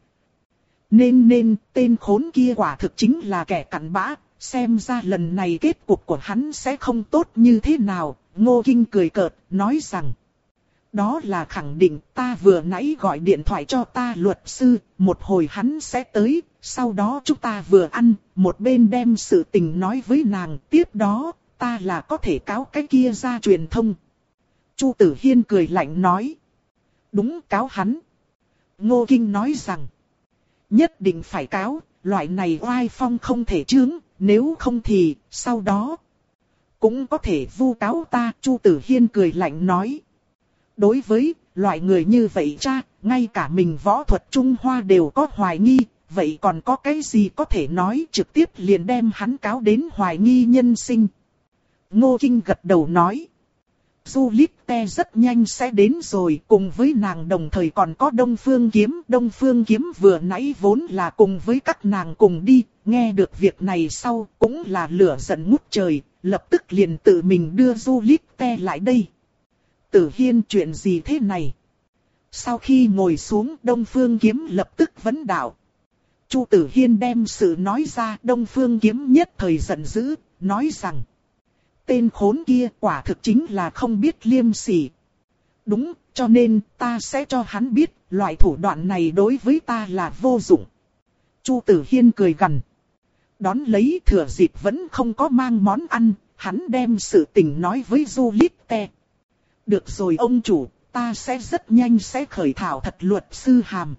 S1: Nên nên, tên khốn kia quả thực chính là kẻ cặn bã, xem ra lần này kết cục của hắn sẽ không tốt như thế nào. Ngô Kinh cười cợt, nói rằng. Đó là khẳng định, ta vừa nãy gọi điện thoại cho ta luật sư, một hồi hắn sẽ tới, sau đó chúng ta vừa ăn, một bên đem sự tình nói với nàng, tiếp đó, ta là có thể cáo cái kia ra truyền thông. Chu Tử Hiên cười lạnh nói. Đúng, cáo hắn. Ngô Kinh nói rằng. Nhất định phải cáo, loại này oai phong không thể chướng, nếu không thì, sau đó cũng có thể vu cáo ta. Chu Tử Hiên cười lạnh nói. Đối với loại người như vậy cha, ngay cả mình võ thuật Trung Hoa đều có hoài nghi, vậy còn có cái gì có thể nói, trực tiếp liền đem hắn cáo đến hoài nghi nhân sinh. Ngô Kinh gật đầu nói. Juliette rất nhanh sẽ đến rồi, cùng với nàng đồng thời còn có Đông Phương Kiếm. Đông Phương Kiếm vừa nãy vốn là cùng với các nàng cùng đi, nghe được việc này sau cũng là lửa giận ngút trời, lập tức liền tự mình đưa Juliette lại đây. Tử Hiên, chuyện gì thế này? Sau khi ngồi xuống, Đông Phương Kiếm lập tức vấn đạo. Chu Tử Hiên đem sự nói ra, Đông Phương Kiếm nhất thời giận dữ, nói rằng. Tên khốn kia quả thực chính là không biết liêm sỉ. Đúng, cho nên ta sẽ cho hắn biết, loại thủ đoạn này đối với ta là vô dụng. Chu Tử Hiên cười gằn. Đón lấy thừa dịp vẫn không có mang món ăn, hắn đem sự tình nói với Juliette. Được rồi ông chủ, ta sẽ rất nhanh sẽ khởi thảo thật luật sư hàm.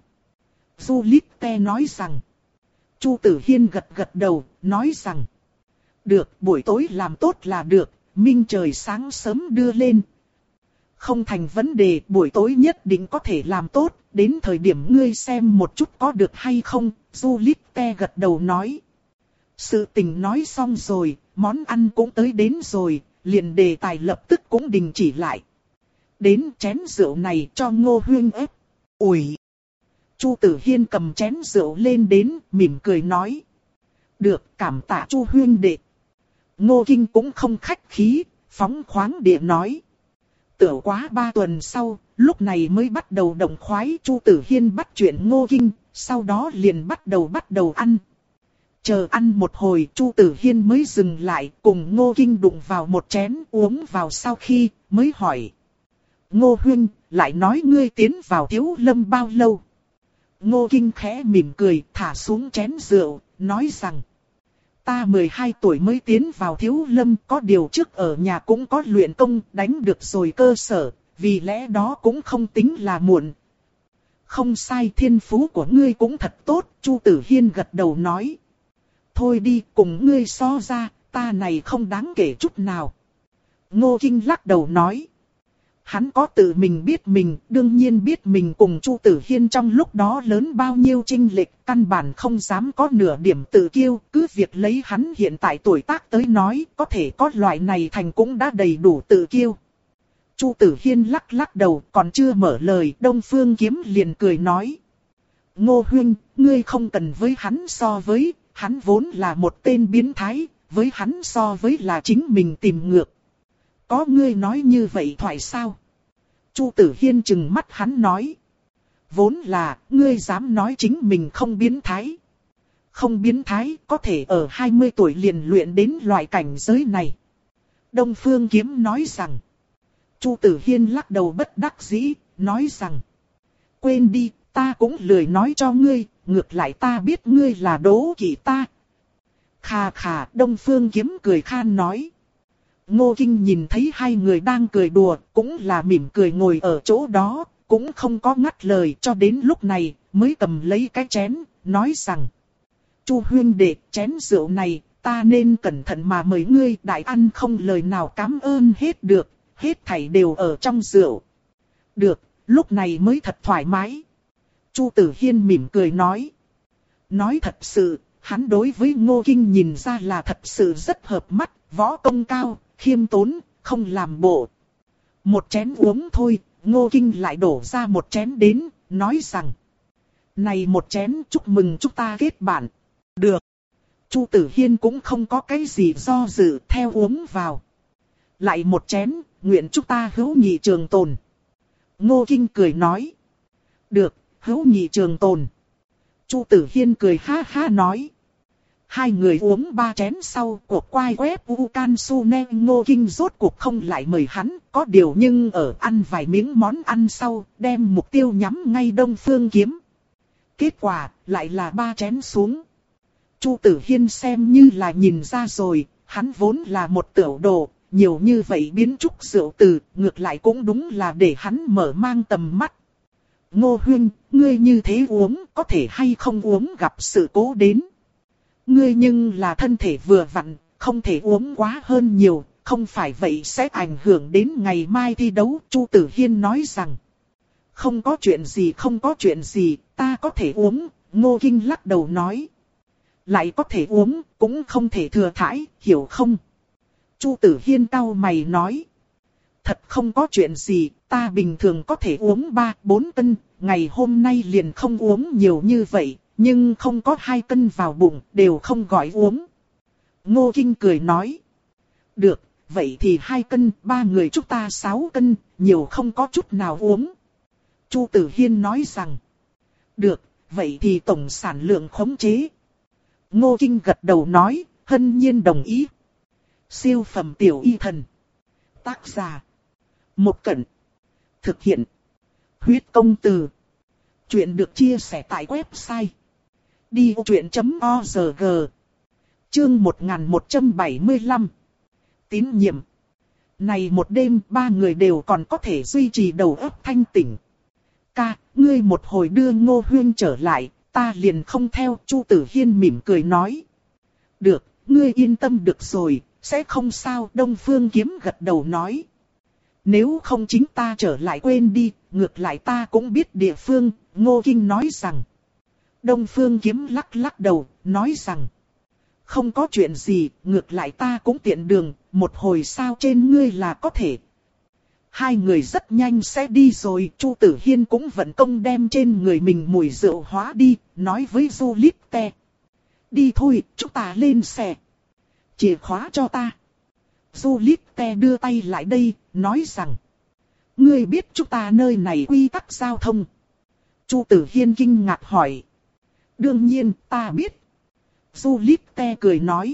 S1: Juliette nói rằng. Chu Tử Hiên gật gật đầu, nói rằng. Được, buổi tối làm tốt là được, minh trời sáng sớm đưa lên. Không thành vấn đề, buổi tối nhất định có thể làm tốt, đến thời điểm ngươi xem một chút có được hay không, Juliette gật đầu nói. Sự tình nói xong rồi, món ăn cũng tới đến rồi, liền đề tài lập tức cũng đình chỉ lại. Đến chén rượu này cho Ngô Huyên ép. Ủi! Chu Tử Hiên cầm chén rượu lên đến, mỉm cười nói. Được, cảm tạ Chu Huyên đệ. Ngô Kinh cũng không khách khí, phóng khoáng địa nói. Tựa quá ba tuần sau, lúc này mới bắt đầu động khoái. Chu Tử Hiên bắt chuyện Ngô Kinh, sau đó liền bắt đầu bắt đầu ăn. Chờ ăn một hồi, Chu Tử Hiên mới dừng lại, cùng Ngô Kinh đụng vào một chén uống vào sau khi, mới hỏi. Ngô Huyên, lại nói ngươi tiến vào Thiếu Lâm bao lâu? Ngô Kinh khẽ mỉm cười, thả xuống chén rượu, nói rằng. Ta mười hai tuổi mới tiến vào Thiếu Lâm, có điều trước ở nhà cũng có luyện công, đánh được rồi cơ sở, vì lẽ đó cũng không tính là muộn. Không sai, thiên phú của ngươi cũng thật tốt, Chu Tử Hiên gật đầu nói. Thôi đi, cùng ngươi so ra, ta này không đáng kể chút nào. Ngô Kinh lắc đầu nói. Hắn có tự mình biết mình, đương nhiên biết mình cùng Chu Tử Hiên trong lúc đó lớn bao nhiêu chênh lệch, căn bản không dám có nửa điểm tự kiêu, cứ việc lấy hắn hiện tại tuổi tác tới nói, có thể có loại này thành cũng đã đầy đủ tự kiêu. Chu Tử Hiên lắc lắc đầu, còn chưa mở lời, Đông Phương Kiếm liền cười nói. Ngô Huyên, ngươi không cần với hắn so với, hắn vốn là một tên biến thái, với hắn so với là chính mình tìm ngược. Có ngươi nói như vậy thoại sao? Chu Tử Hiên trừng mắt hắn nói. Vốn là, ngươi dám nói chính mình không biến thái. Không biến thái, có thể ở hai mươi tuổi liền luyện đến loại cảnh giới này. Đông Phương Kiếm nói rằng. Chu Tử Hiên lắc đầu bất đắc dĩ, nói rằng. Quên đi, ta cũng lười nói cho ngươi, ngược lại ta biết ngươi là đố kỵ ta. Khà khà, Đông Phương Kiếm cười khan nói. Ngô Kinh nhìn thấy hai người đang cười đùa, cũng là mỉm cười ngồi ở chỗ đó, cũng không có ngắt lời cho đến lúc này, mới cầm lấy cái chén, nói rằng. Chu Huyên đệ, chén rượu này, ta nên cẩn thận mà mời ngươi, đại ăn không lời nào cảm ơn hết được, hết thảy đều ở trong rượu. Được, lúc này mới thật thoải mái. Chu Tử Hiên mỉm cười nói. Nói thật sự, hắn đối với Ngô Kinh nhìn ra là thật sự rất hợp mắt, võ công cao, khiêm tốn, không làm bộ. Một chén uống thôi, Ngô Kinh lại đổ ra một chén đến, nói rằng. Này một chén chúc mừng chúng ta kết bạn. Được. Chu Tử Hiên cũng không có cái gì do dự, theo uống vào. Lại một chén, nguyện chúng ta hữu nghị trường tồn. Ngô Kinh cười nói. Được, hữu nghị trường tồn. Chu Tử Hiên cười ha ha nói. Hai người uống ba chén sau, cuộc quay quét u can su ne Ngô Kinh rốt cuộc không lại mời hắn, có điều nhưng ở ăn vài miếng món ăn sau, đem mục tiêu nhắm ngay Đông Phương Kiếm. Kết quả, lại là ba chén xuống. Chu Tử Hiên xem như là nhìn ra rồi, hắn vốn là một tiểu đồ, nhiều như vậy biến trúc rượu từ, ngược lại cũng đúng là để hắn mở mang tầm mắt. Ngô Huyên, ngươi như thế uống, có thể hay không uống gặp sự cố đến. Ngươi nhưng là thân thể vừa vặn, không thể uống quá hơn nhiều, không phải vậy sẽ ảnh hưởng đến ngày mai thi đấu. Chu Tử Hiên nói rằng, không có chuyện gì không có chuyện gì, ta có thể uống. Ngô Kinh lắc đầu nói, lại có thể uống, cũng không thể thừa thãi, hiểu không? Chu Tử Hiên cau mày nói, Thật không có chuyện gì, ta bình thường có thể uống ba, bốn cân, ngày hôm nay liền không uống nhiều như vậy, nhưng không có hai cân vào bụng, đều không gọi uống. Ngô Kinh cười nói. Được, vậy thì hai cân, ba người chúng ta sáu cân, nhiều không có chút nào uống. Chu Tử Hiên nói rằng. Được, vậy thì tổng sản lượng khống chế. Ngô Kinh gật đầu nói, hân nhiên đồng ý. Siêu phẩm tiểu y thần. Tác giả. Một Cẩn. Thực hiện. Huyết công từ. Chuyện được chia sẻ tại website. đi ô chuyện chấm o rờ giê. Chương một nghìn một trăm bảy mươi lăm. Tín nhiệm. Này một đêm ba người đều còn có thể duy trì đầu óc thanh tỉnh. Ca, ngươi một hồi đưa Ngô Huyên trở lại, ta liền không theo. Chu Tử Hiên mỉm cười nói. Được, ngươi yên tâm được rồi, sẽ không sao. Đông Phương Kiếm gật đầu nói. Nếu không chính ta trở lại quên đi, ngược lại ta cũng biết địa phương. Ngô Kinh nói rằng. Đông Phương Kiếm lắc lắc đầu, nói rằng. Không có chuyện gì, ngược lại ta cũng tiện đường, một hồi sao trên ngươi là có thể. Hai người rất nhanh sẽ đi rồi, Chu Tử Hiên cũng vận công đem trên người mình mùi rượu hóa đi, nói với Du Lít Te. Đi thôi, chúng ta lên xe. Chìa khóa cho ta. Du Lít Te đưa tay lại đây, nói rằng. Ngươi biết chúng ta nơi này quy tắc giao thông. Chu Tử Hiên kinh ngạc hỏi. Đương nhiên, ta biết. Du Lít Te cười nói.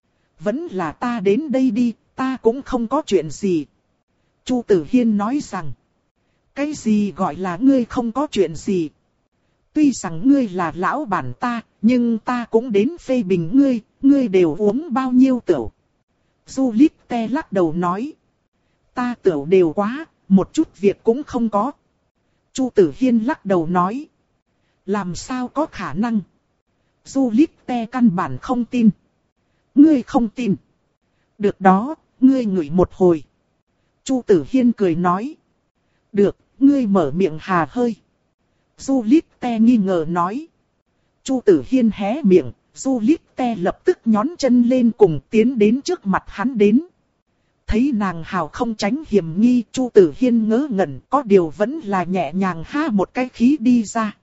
S1: Vẫn là ta đến đây đi, ta cũng không có chuyện gì. Chu Tử Hiên nói rằng. Cái gì gọi là ngươi không có chuyện gì? Tuy rằng ngươi là lão bản ta, nhưng ta cũng đến phê bình ngươi, ngươi đều uống bao nhiêu tửu. Du Lít Te lắc đầu nói. Ta tửu đều quá, một chút việc cũng không có. Chu Tử Hiên lắc đầu nói. Làm sao có khả năng? Du Lít Te căn bản không tin. Ngươi không tin. Được đó, ngươi ngửi một hồi. Chu Tử Hiên cười nói. Được, ngươi mở miệng hà hơi. Du Lít Te nghi ngờ nói. Chu Tử Hiên hé miệng, Du Lít Te lập tức nhón chân lên cùng tiến đến trước mặt hắn đến. Thấy nàng hào không tránh hiểm nghi, Chu Tử Hiên ngớ ngẩn, có điều vẫn là nhẹ nhàng ha một cái khí đi ra.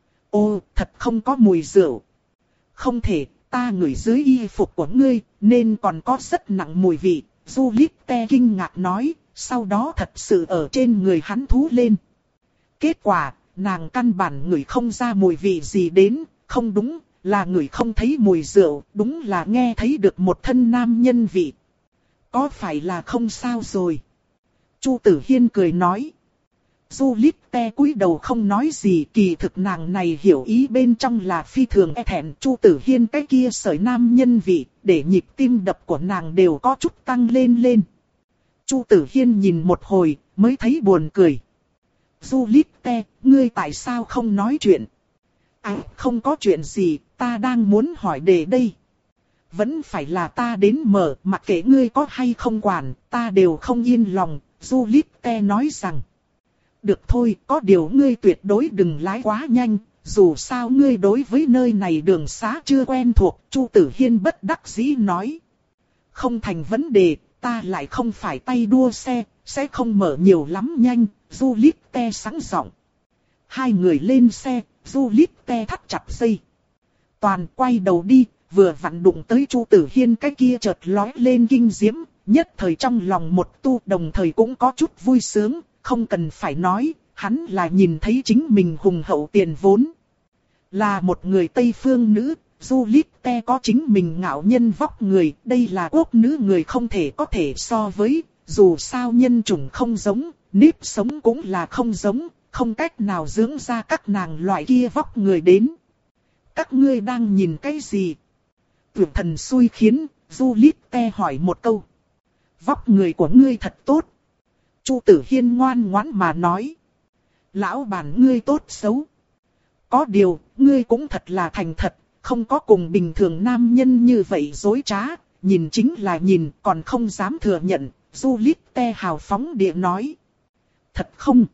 S1: Ô, thật không có mùi rượu. Không thể, ta ngửi dưới y phục của ngươi, nên còn có rất nặng mùi vị. Du Lít Te kinh ngạc nói, sau đó thật sự ở trên người hắn thú lên. Kết quả, nàng căn bản ngửi không ra mùi vị gì đến, không đúng, là ngửi không thấy mùi rượu, đúng là nghe thấy được một thân nam nhân vị. Có phải là không sao rồi? Chu Tử Hiên cười nói. Du Lít Te cúi đầu không nói gì, kỳ thực nàng này hiểu ý bên trong là phi thường e thẹn. Chu Tử Hiên cái kia sợi nam nhân vị, để nhịp tim đập của nàng đều có chút tăng lên lên. Chu Tử Hiên nhìn một hồi, mới thấy buồn cười. Du Lít Te, ngươi tại sao không nói chuyện? À, không có chuyện gì, ta đang muốn hỏi đề đây. Vẫn phải là ta đến mở, mặc kệ ngươi có hay không quản, ta đều không yên lòng. Du Lít Te nói rằng. Được thôi, có điều ngươi tuyệt đối đừng lái quá nhanh, dù sao ngươi đối với nơi này đường xá chưa quen thuộc. Chu Tử Hiên bất đắc dĩ nói. Không thành vấn đề, ta lại không phải tay đua xe, sẽ không mở nhiều lắm nhanh. Du Lít Te sẵn giọng. Hai người lên xe, Du Lít Te thắt chặt dây. Toàn quay đầu đi, vừa vặn đụng tới Chu Tử Hiên cái kia chợt lóe lên kinh diễm, nhất thời trong lòng một tu, đồng thời cũng có chút vui sướng. Không cần phải nói, hắn là nhìn thấy chính mình hùng hậu tiền vốn. Là một người Tây phương nữ, Du Lít Te có chính mình ngạo nhân vóc người, đây là quốc nữ người không thể có thể so với, dù sao nhân chủng không giống, nếp sống cũng là không giống, không cách nào dưỡng ra các nàng loại kia vóc người đến. Các ngươi đang nhìn cái gì? Tuyệt thần xui khiến, Du Lít Te hỏi một câu. Vóc người của ngươi thật tốt. Chu Tử Hiên ngoan ngoãn mà nói. Lão bản ngươi tốt xấu. Có điều, ngươi cũng thật là thành thật, không có cùng bình thường nam nhân như vậy dối trá, nhìn chính là nhìn, còn không dám thừa nhận. Du Lít Te hào phóng địa nói. Thật không?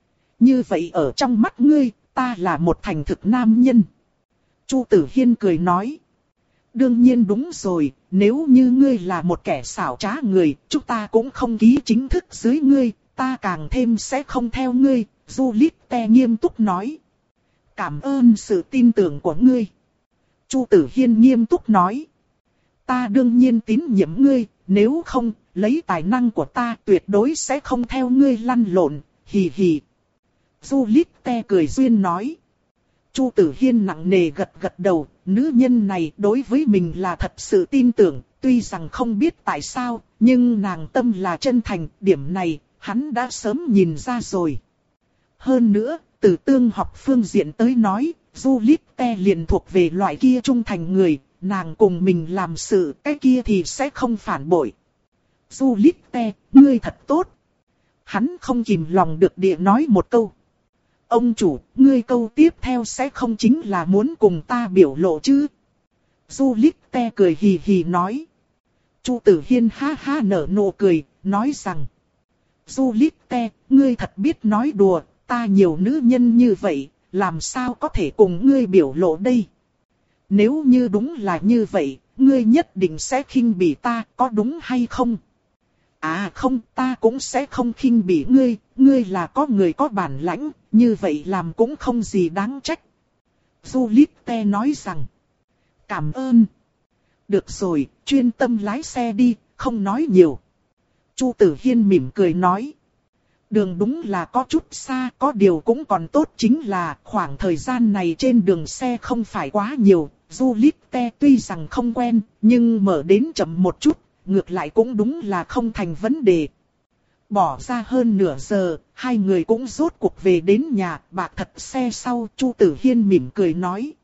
S1: Như vậy ở trong mắt ngươi, ta là một thành thực nam nhân. Chu Tử Hiên cười nói. Đương nhiên đúng rồi, nếu như ngươi là một kẻ xảo trá người, chúng ta cũng không ký chính thức dưới ngươi, ta càng thêm sẽ không theo ngươi, Juliette nghiêm túc nói. Cảm ơn sự tin tưởng của ngươi. Chu Tử Hiên nghiêm túc nói. Ta đương nhiên tín nhiệm ngươi, nếu không, lấy tài năng của ta tuyệt đối sẽ không theo ngươi lăn lộn, hì hì. Juliette cười duyên nói. Chu Tử Hiên nặng nề gật gật đầu, nữ nhân này đối với mình là thật sự tin tưởng, tuy rằng không biết tại sao, nhưng nàng tâm là chân thành, điểm này, hắn đã sớm nhìn ra rồi. Hơn nữa, từ tương học phương diện tới nói, Juliette liền thuộc về loại kia trung thành người, nàng cùng mình làm sự, cái kia thì sẽ không phản bội. Juliette, ngươi thật tốt. Hắn không kìm lòng được địa nói một câu. Ông chủ, ngươi câu tiếp theo sẽ không chính là muốn cùng ta biểu lộ chứ? Juliette cười hì hì nói. Chu Tử Hiên ha ha nở nụ cười, nói rằng. Juliette, ngươi thật biết nói đùa, ta nhiều nữ nhân như vậy, làm sao có thể cùng ngươi biểu lộ đây? Nếu như đúng là như vậy, ngươi nhất định sẽ khinh bỉ ta, có đúng hay không? À không, ta cũng sẽ không khinh bỉ ngươi, ngươi là có người có bản lãnh, như vậy làm cũng không gì đáng trách. Juliette nói rằng. Cảm ơn. Được rồi, chuyên tâm lái xe đi, không nói nhiều. Chu Tử Hiên mỉm cười nói. Đường đúng là có chút xa, có điều cũng còn tốt chính là khoảng thời gian này trên đường xe không phải quá nhiều. Juliette tuy rằng không quen, nhưng mở đến chậm một chút, ngược lại cũng đúng là không thành vấn đề. Bỏ ra hơn nửa giờ, hai người cũng rốt cuộc về đến nhà, bạc thật xe sau, Chu Tử Hiên mỉm cười nói.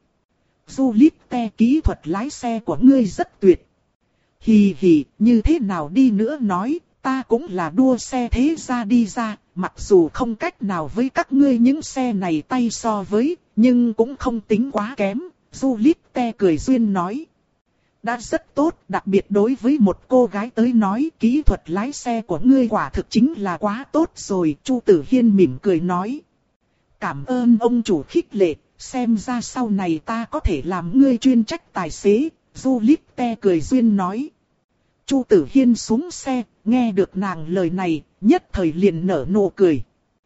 S1: Juliette, kỹ thuật lái xe của ngươi rất tuyệt. Hì hì, như thế nào đi nữa nói, ta cũng là đua xe thế ra đi ra, mặc dù không cách nào với các ngươi những xe này tay so với, nhưng cũng không tính quá kém, Juliette cười duyên nói. Đã rất tốt, đặc biệt đối với một cô gái tới nói, kỹ thuật lái xe của ngươi quả thực chính là quá tốt rồi, Chu Tử Hiên mỉm cười nói. Cảm ơn ông chủ khích lệ, xem ra sau này ta có thể làm ngươi chuyên trách tài xế, Juliette cười duyên nói. Chu Tử Hiên xuống xe, nghe được nàng lời này, nhất thời liền nở nụ cười.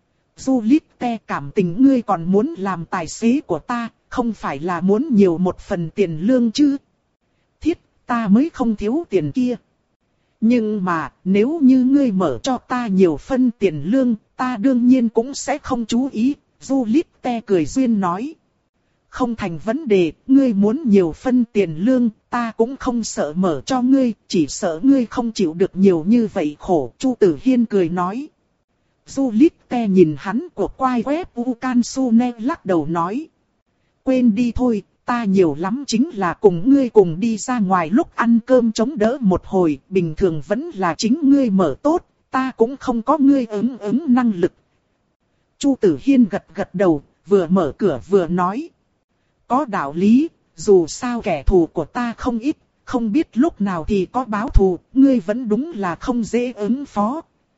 S1: Juliette, cảm tình ngươi còn muốn làm tài xế của ta, không phải là muốn nhiều một phần tiền lương chứ? Thiết, ta mới không thiếu tiền kia. Nhưng mà, nếu như ngươi mở cho ta nhiều phân tiền lương, ta đương nhiên cũng sẽ không chú ý, Juliette cười duyên nói. Không thành vấn đề, ngươi muốn nhiều phân tiền lương, ta cũng không sợ mở cho ngươi, chỉ sợ ngươi không chịu được nhiều như vậy khổ, Chu Tử Hiên cười nói. Juliette nhìn hắn của quai web Ucansune lắc đầu nói. Quên đi thôi, ta nhiều lắm chính là cùng ngươi cùng đi ra ngoài lúc ăn cơm chống đỡ một hồi, bình thường vẫn là chính ngươi mở tốt, ta cũng không có ngươi ứng ứng năng lực. Chu Tử Hiên gật gật đầu, vừa mở cửa vừa nói. Có đạo lý, dù sao kẻ thù của ta không ít, không biết lúc nào thì có báo thù, ngươi vẫn đúng là không dễ ứng phó.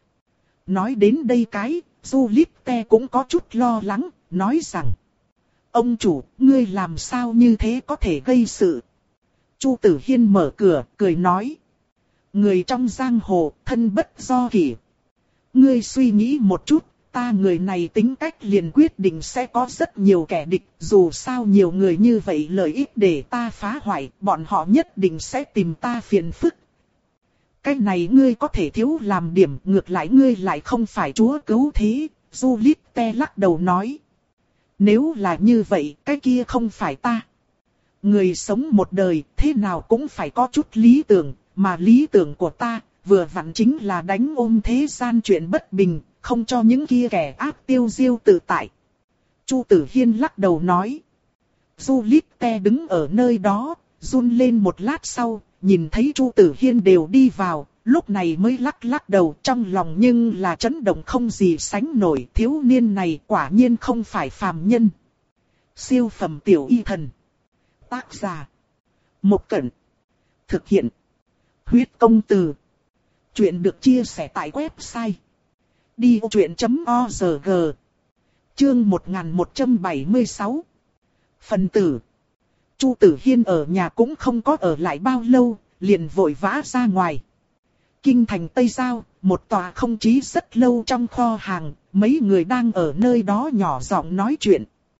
S1: Nói đến đây cái, Juliette cũng có chút lo lắng, nói rằng. Ông chủ, ngươi làm sao như thế có thể gây sự? Chu Tử Hiên mở cửa, cười nói. Người trong giang hồ, thân bất do kỷ. Ngươi suy nghĩ một chút, ta người này tính cách liền quyết định sẽ có rất nhiều kẻ địch. Dù sao nhiều người như vậy lợi ích để ta phá hoại, bọn họ nhất định sẽ tìm ta phiền phức. Cái này ngươi có thể thiếu làm điểm, ngược lại ngươi lại không phải chúa cứu thế. Juliette lắc đầu nói. Nếu là như vậy, cái kia không phải ta. Người sống một đời, thế nào cũng phải có chút lý tưởng, mà lý tưởng của ta, vừa vặn chính là đánh ôm thế gian chuyện bất bình, không cho những kia kẻ ác tiêu diêu tự tại. Chu Tử Hiên lắc đầu nói. Juliette đứng ở nơi đó, run lên một lát sau, nhìn thấy Chu Tử Hiên đều đi vào, lúc này mới lắc lắc đầu, trong lòng nhưng là chấn động không gì sánh nổi, thiếu niên này quả nhiên không phải phàm nhân. Siêu phẩm tiểu y thần. Tác giả. Mộc Cẩn. Thực hiện. Huyết công từ. Chuyện được chia sẻ tại website đi ô chuyện chấm org. Chương một nghìn một trăm bảy mươi sáu. Phần tử. Chu Tử Hiên ở nhà cũng không có ở lại bao lâu, liền vội vã ra ngoài. Kinh thành Tây Giao, một tòa không chí rất lâu trong kho hàng, mấy người đang ở nơi đó nhỏ giọng nói chuyện.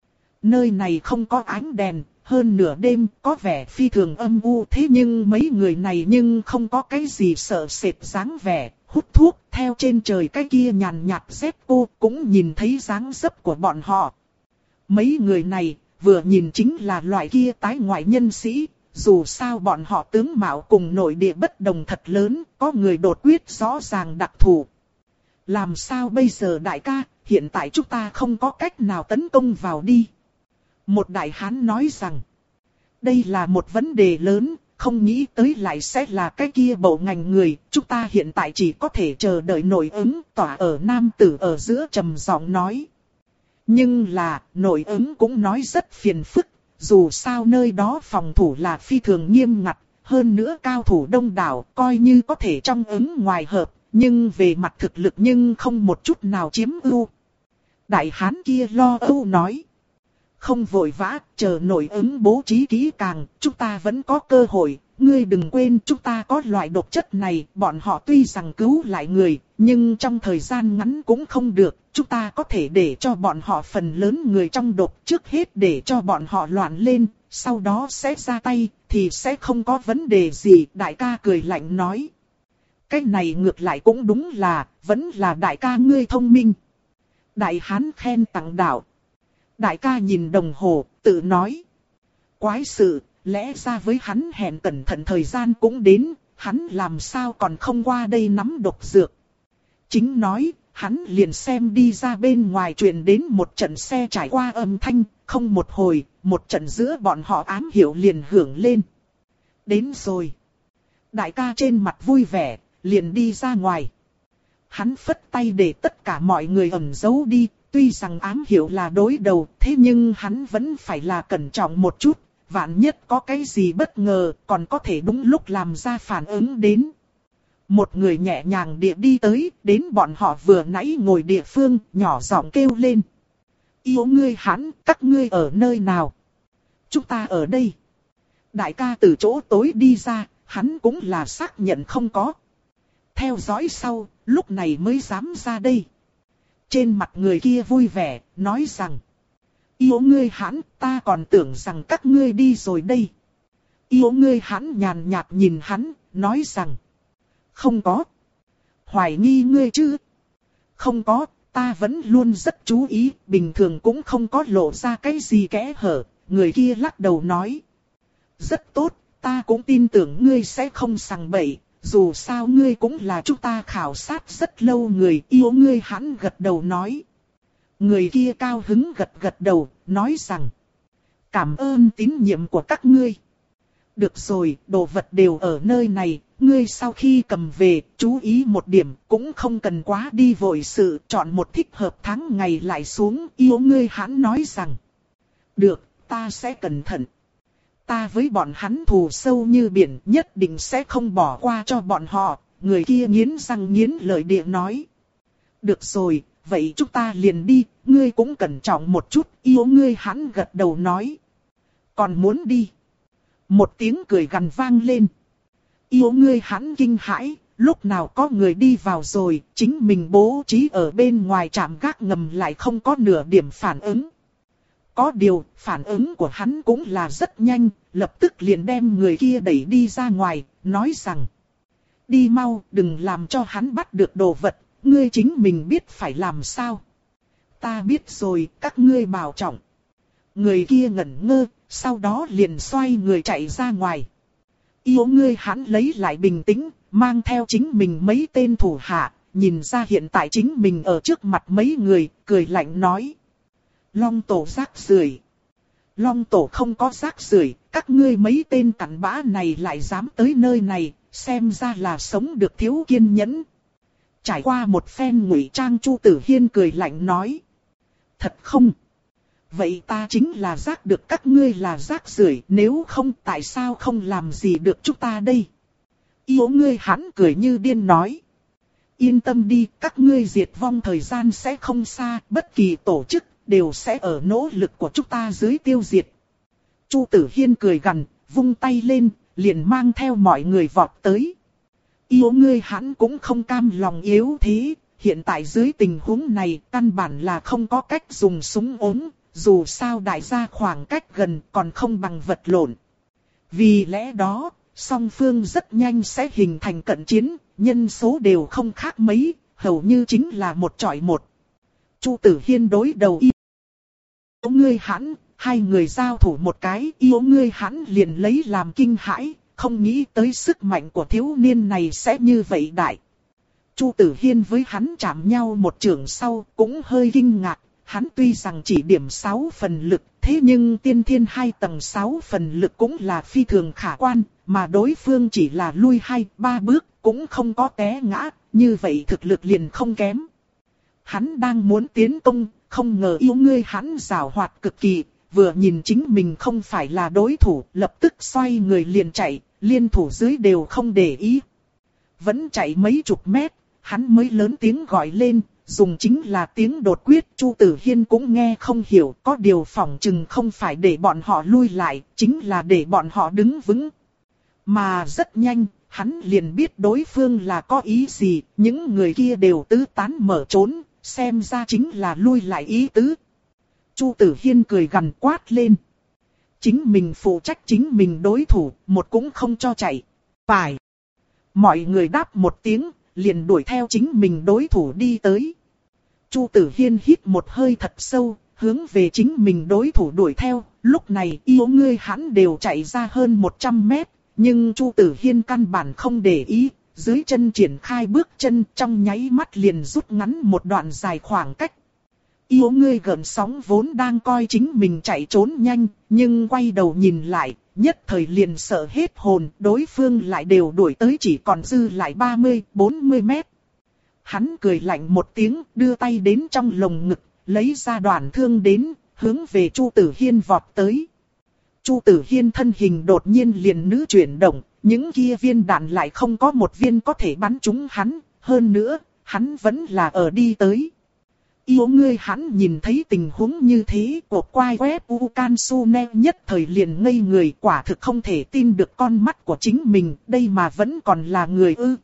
S1: Nơi này không có ánh đèn, hơn nửa đêm có vẻ phi thường âm u, thế nhưng mấy người này nhưng không có cái gì sợ sệt dáng vẻ, hút thuốc, theo trên trời cái kia nhàn nhạt rét cô cũng nhìn thấy dáng dấp của bọn họ. Mấy người này vừa nhìn chính là loại kia tái ngoại nhân sĩ, dù sao bọn họ tướng mạo cùng nội địa bất đồng thật lớn, có người đột quyết rõ ràng đặc thù. Làm sao bây giờ đại ca, hiện tại chúng ta không có cách nào tấn công vào đi. Một đại hán nói rằng, đây là một vấn đề lớn, không nghĩ tới lại sẽ là cái kia bộ ngành người, chúng ta hiện tại chỉ có thể chờ đợi nội ứng. Tỏa ở nam tử ở giữa trầm giọng nói. Nhưng là, nội ứng cũng nói rất phiền phức, dù sao nơi đó phòng thủ là phi thường nghiêm ngặt, hơn nữa cao thủ đông đảo, coi như có thể trong ứng ngoài hợp, nhưng về mặt thực lực nhưng không một chút nào chiếm ưu. Đại hán kia lo âu nói. Không vội vã, chờ nội ứng bố trí kỹ càng, chúng ta vẫn có cơ hội. Ngươi đừng quên chúng ta có loại độc chất này, bọn họ tuy rằng cứu lại người, nhưng trong thời gian ngắn cũng không được. Chúng ta có thể để cho bọn họ phần lớn người trong độc, trước hết để cho bọn họ loạn lên, sau đó sẽ ra tay, thì sẽ không có vấn đề gì. Đại ca cười lạnh nói. Cái này ngược lại cũng đúng là, vẫn là đại ca ngươi thông minh. Đại hán khen tặng đạo. Đại ca nhìn đồng hồ, tự nói. Quái sự, lẽ ra với hắn hẹn cẩn thận thời gian cũng đến, hắn làm sao còn không qua đây nắm độc dược. Chính nói, hắn liền xem đi ra bên ngoài truyền đến một trận xe trải qua âm thanh, không một hồi, một trận giữa bọn họ ám hiệu liền hưởng lên. Đến rồi. Đại ca trên mặt vui vẻ, liền đi ra ngoài. Hắn phất tay để tất cả mọi người ẩn giấu đi. Tuy rằng ám hiệu là đối đầu, thế nhưng hắn vẫn phải là cẩn trọng một chút, vạn nhất có cái gì bất ngờ, còn có thể đúng lúc làm ra phản ứng đến. Một người nhẹ nhàng địa đi tới, đến bọn họ vừa nãy ngồi địa phương, nhỏ giọng kêu lên. Yêu ngươi hắn, các ngươi ở nơi nào? Chúng ta ở đây. Đại ca từ chỗ tối đi ra, hắn cũng là xác nhận không có. Theo dõi sau, lúc này mới dám ra đây. Trên mặt người kia vui vẻ, nói rằng. Yêu ngươi hắn, ta còn tưởng rằng các ngươi đi rồi đây. Yêu ngươi hắn nhàn nhạt nhìn hắn, nói rằng. Không có. Hoài nghi ngươi chứ? Không có, ta vẫn luôn rất chú ý, bình thường cũng không có lộ ra cái gì kẽ hở. Người kia lắc đầu nói. Rất tốt, ta cũng tin tưởng ngươi sẽ không sằng bậy. Dù sao ngươi cũng là chúng ta khảo sát rất lâu người. Yêu ngươi hắn gật đầu nói. Người kia cao hứng gật gật đầu, nói rằng. Cảm ơn tín nhiệm của các ngươi. Được rồi, đồ vật đều ở nơi này. Ngươi sau khi cầm về, chú ý một điểm, cũng không cần quá đi vội sự. Chọn một thích hợp tháng ngày lại xuống. Yêu ngươi hắn nói rằng. Được, ta sẽ cẩn thận. Ta với bọn hắn thù sâu như biển, nhất định sẽ không bỏ qua cho bọn họ. Người kia nghiến răng nghiến lợi địa nói. Được rồi, vậy chúng ta liền đi, ngươi cũng cẩn trọng một chút. Yêu ngươi hắn gật đầu nói. Còn muốn đi. Một tiếng cười gằn vang lên. Yêu ngươi hắn kinh hãi, lúc nào có người đi vào rồi, chính mình bố trí ở bên ngoài trạm gác ngầm lại không có nửa điểm phản ứng. Có điều, phản ứng của hắn cũng là rất nhanh, lập tức liền đem người kia đẩy đi ra ngoài, nói rằng. Đi mau, đừng làm cho hắn bắt được đồ vật, ngươi chính mình biết phải làm sao. Ta biết rồi, các ngươi bảo trọng. Người kia ngẩn ngơ, sau đó liền xoay người chạy ra ngoài. Yêu ngươi hắn lấy lại bình tĩnh, mang theo chính mình mấy tên thủ hạ, nhìn ra hiện tại chính mình ở trước mặt mấy người, cười lạnh nói. Long tổ rác rưởi. Long tổ không có rác rưởi, các ngươi mấy tên cặn bã này lại dám tới nơi này, xem ra là sống được thiếu kiên nhẫn. Trải qua một phen ngụy trang, Chu Tử Hiên cười lạnh nói. Thật không? Vậy ta chính là rác được các ngươi là rác rưởi, nếu không tại sao không làm gì được chúng ta đây? Yêu ngươi hắn cười như điên nói. Yên tâm đi, các ngươi diệt vong thời gian sẽ không xa, bất kỳ tổ chức đều sẽ ở nỗ lực của chúng ta dưới tiêu diệt. Chu Tử Hiên cười gằn, vung tay lên, liền mang theo mọi người vọt tới. Yếu ngươi hắn cũng không cam lòng yếu thế, hiện tại dưới tình huống này căn bản là không có cách dùng súng ống, dù sao đại gia khoảng cách gần còn không bằng vật lộn. Vì lẽ đó, song phương rất nhanh sẽ hình thành cận chiến, nhân số đều không khác mấy, hầu như chính là một chọi một. Chu Tử Hiên đối đầu Yếu ngươi hắn, hai người giao thủ một cái, Yếu ngươi hắn liền lấy làm kinh hãi, không nghĩ tới sức mạnh của thiếu niên này sẽ như vậy đại. Chu Tử Hiên với hắn chạm nhau một trường sau cũng hơi kinh ngạc, hắn tuy rằng chỉ điểm sáu phần lực, thế nhưng tiên thiên hai tầng sáu phần lực cũng là phi thường khả quan, mà đối phương chỉ là lui hai ba bước, cũng không có té ngã, như vậy thực lực liền không kém. Hắn đang muốn tiến công, không ngờ Yếu ngươi hắn giàu hoạt cực kỳ, vừa nhìn chính mình không phải là đối thủ, lập tức xoay người liền chạy, liên thủ dưới đều không để ý. Vẫn chạy mấy chục mét, hắn mới lớn tiếng gọi lên, dùng chính là tiếng đột quyết. Chu Tử Hiên cũng nghe không hiểu, có điều phỏng chừng không phải để bọn họ lui lại, chính là để bọn họ đứng vững. Mà rất nhanh, hắn liền biết đối phương là có ý gì, những người kia đều tứ tán mở trốn, xem ra chính là lui lại ý tứ. Chu Tử Hiên cười gằn quát lên. Chính mình phụ trách chính mình đối thủ, một cũng không cho chạy. Phải. Mọi người đáp một tiếng, liền đuổi theo chính mình đối thủ đi tới. Chu Tử Hiên hít một hơi thật sâu, hướng về chính mình đối thủ đuổi theo. Lúc này Yếu ngươi hắn đều chạy ra hơn một trăm mét, nhưng Chu Tử Hiên căn bản không để ý. Dưới chân triển khai bước chân, trong nháy mắt liền rút ngắn một đoạn dài khoảng cách. Yếu ngươi gợn sóng vốn đang coi chính mình chạy trốn nhanh, nhưng quay đầu nhìn lại, nhất thời liền sợ hết hồn, đối phương lại đều đuổi tới chỉ còn dư lại ba mươi bốn mươi mét. Hắn cười lạnh một tiếng, đưa tay đến trong lồng ngực, lấy ra đoạn thương đến, hướng về Chu Tử Hiên vọt tới. Chu Tử Hiên thân hình đột nhiên liền nữ chuyển động, những kia viên đạn lại không có một viên có thể bắn trúng hắn, hơn nữa, hắn vẫn là ở đi tới. Yếu ngươi hắn nhìn thấy tình huống như thế, cột quai quét u can su ne nhất thời liền ngây người, quả thực không thể tin được con mắt của chính mình, đây mà vẫn còn là người ư.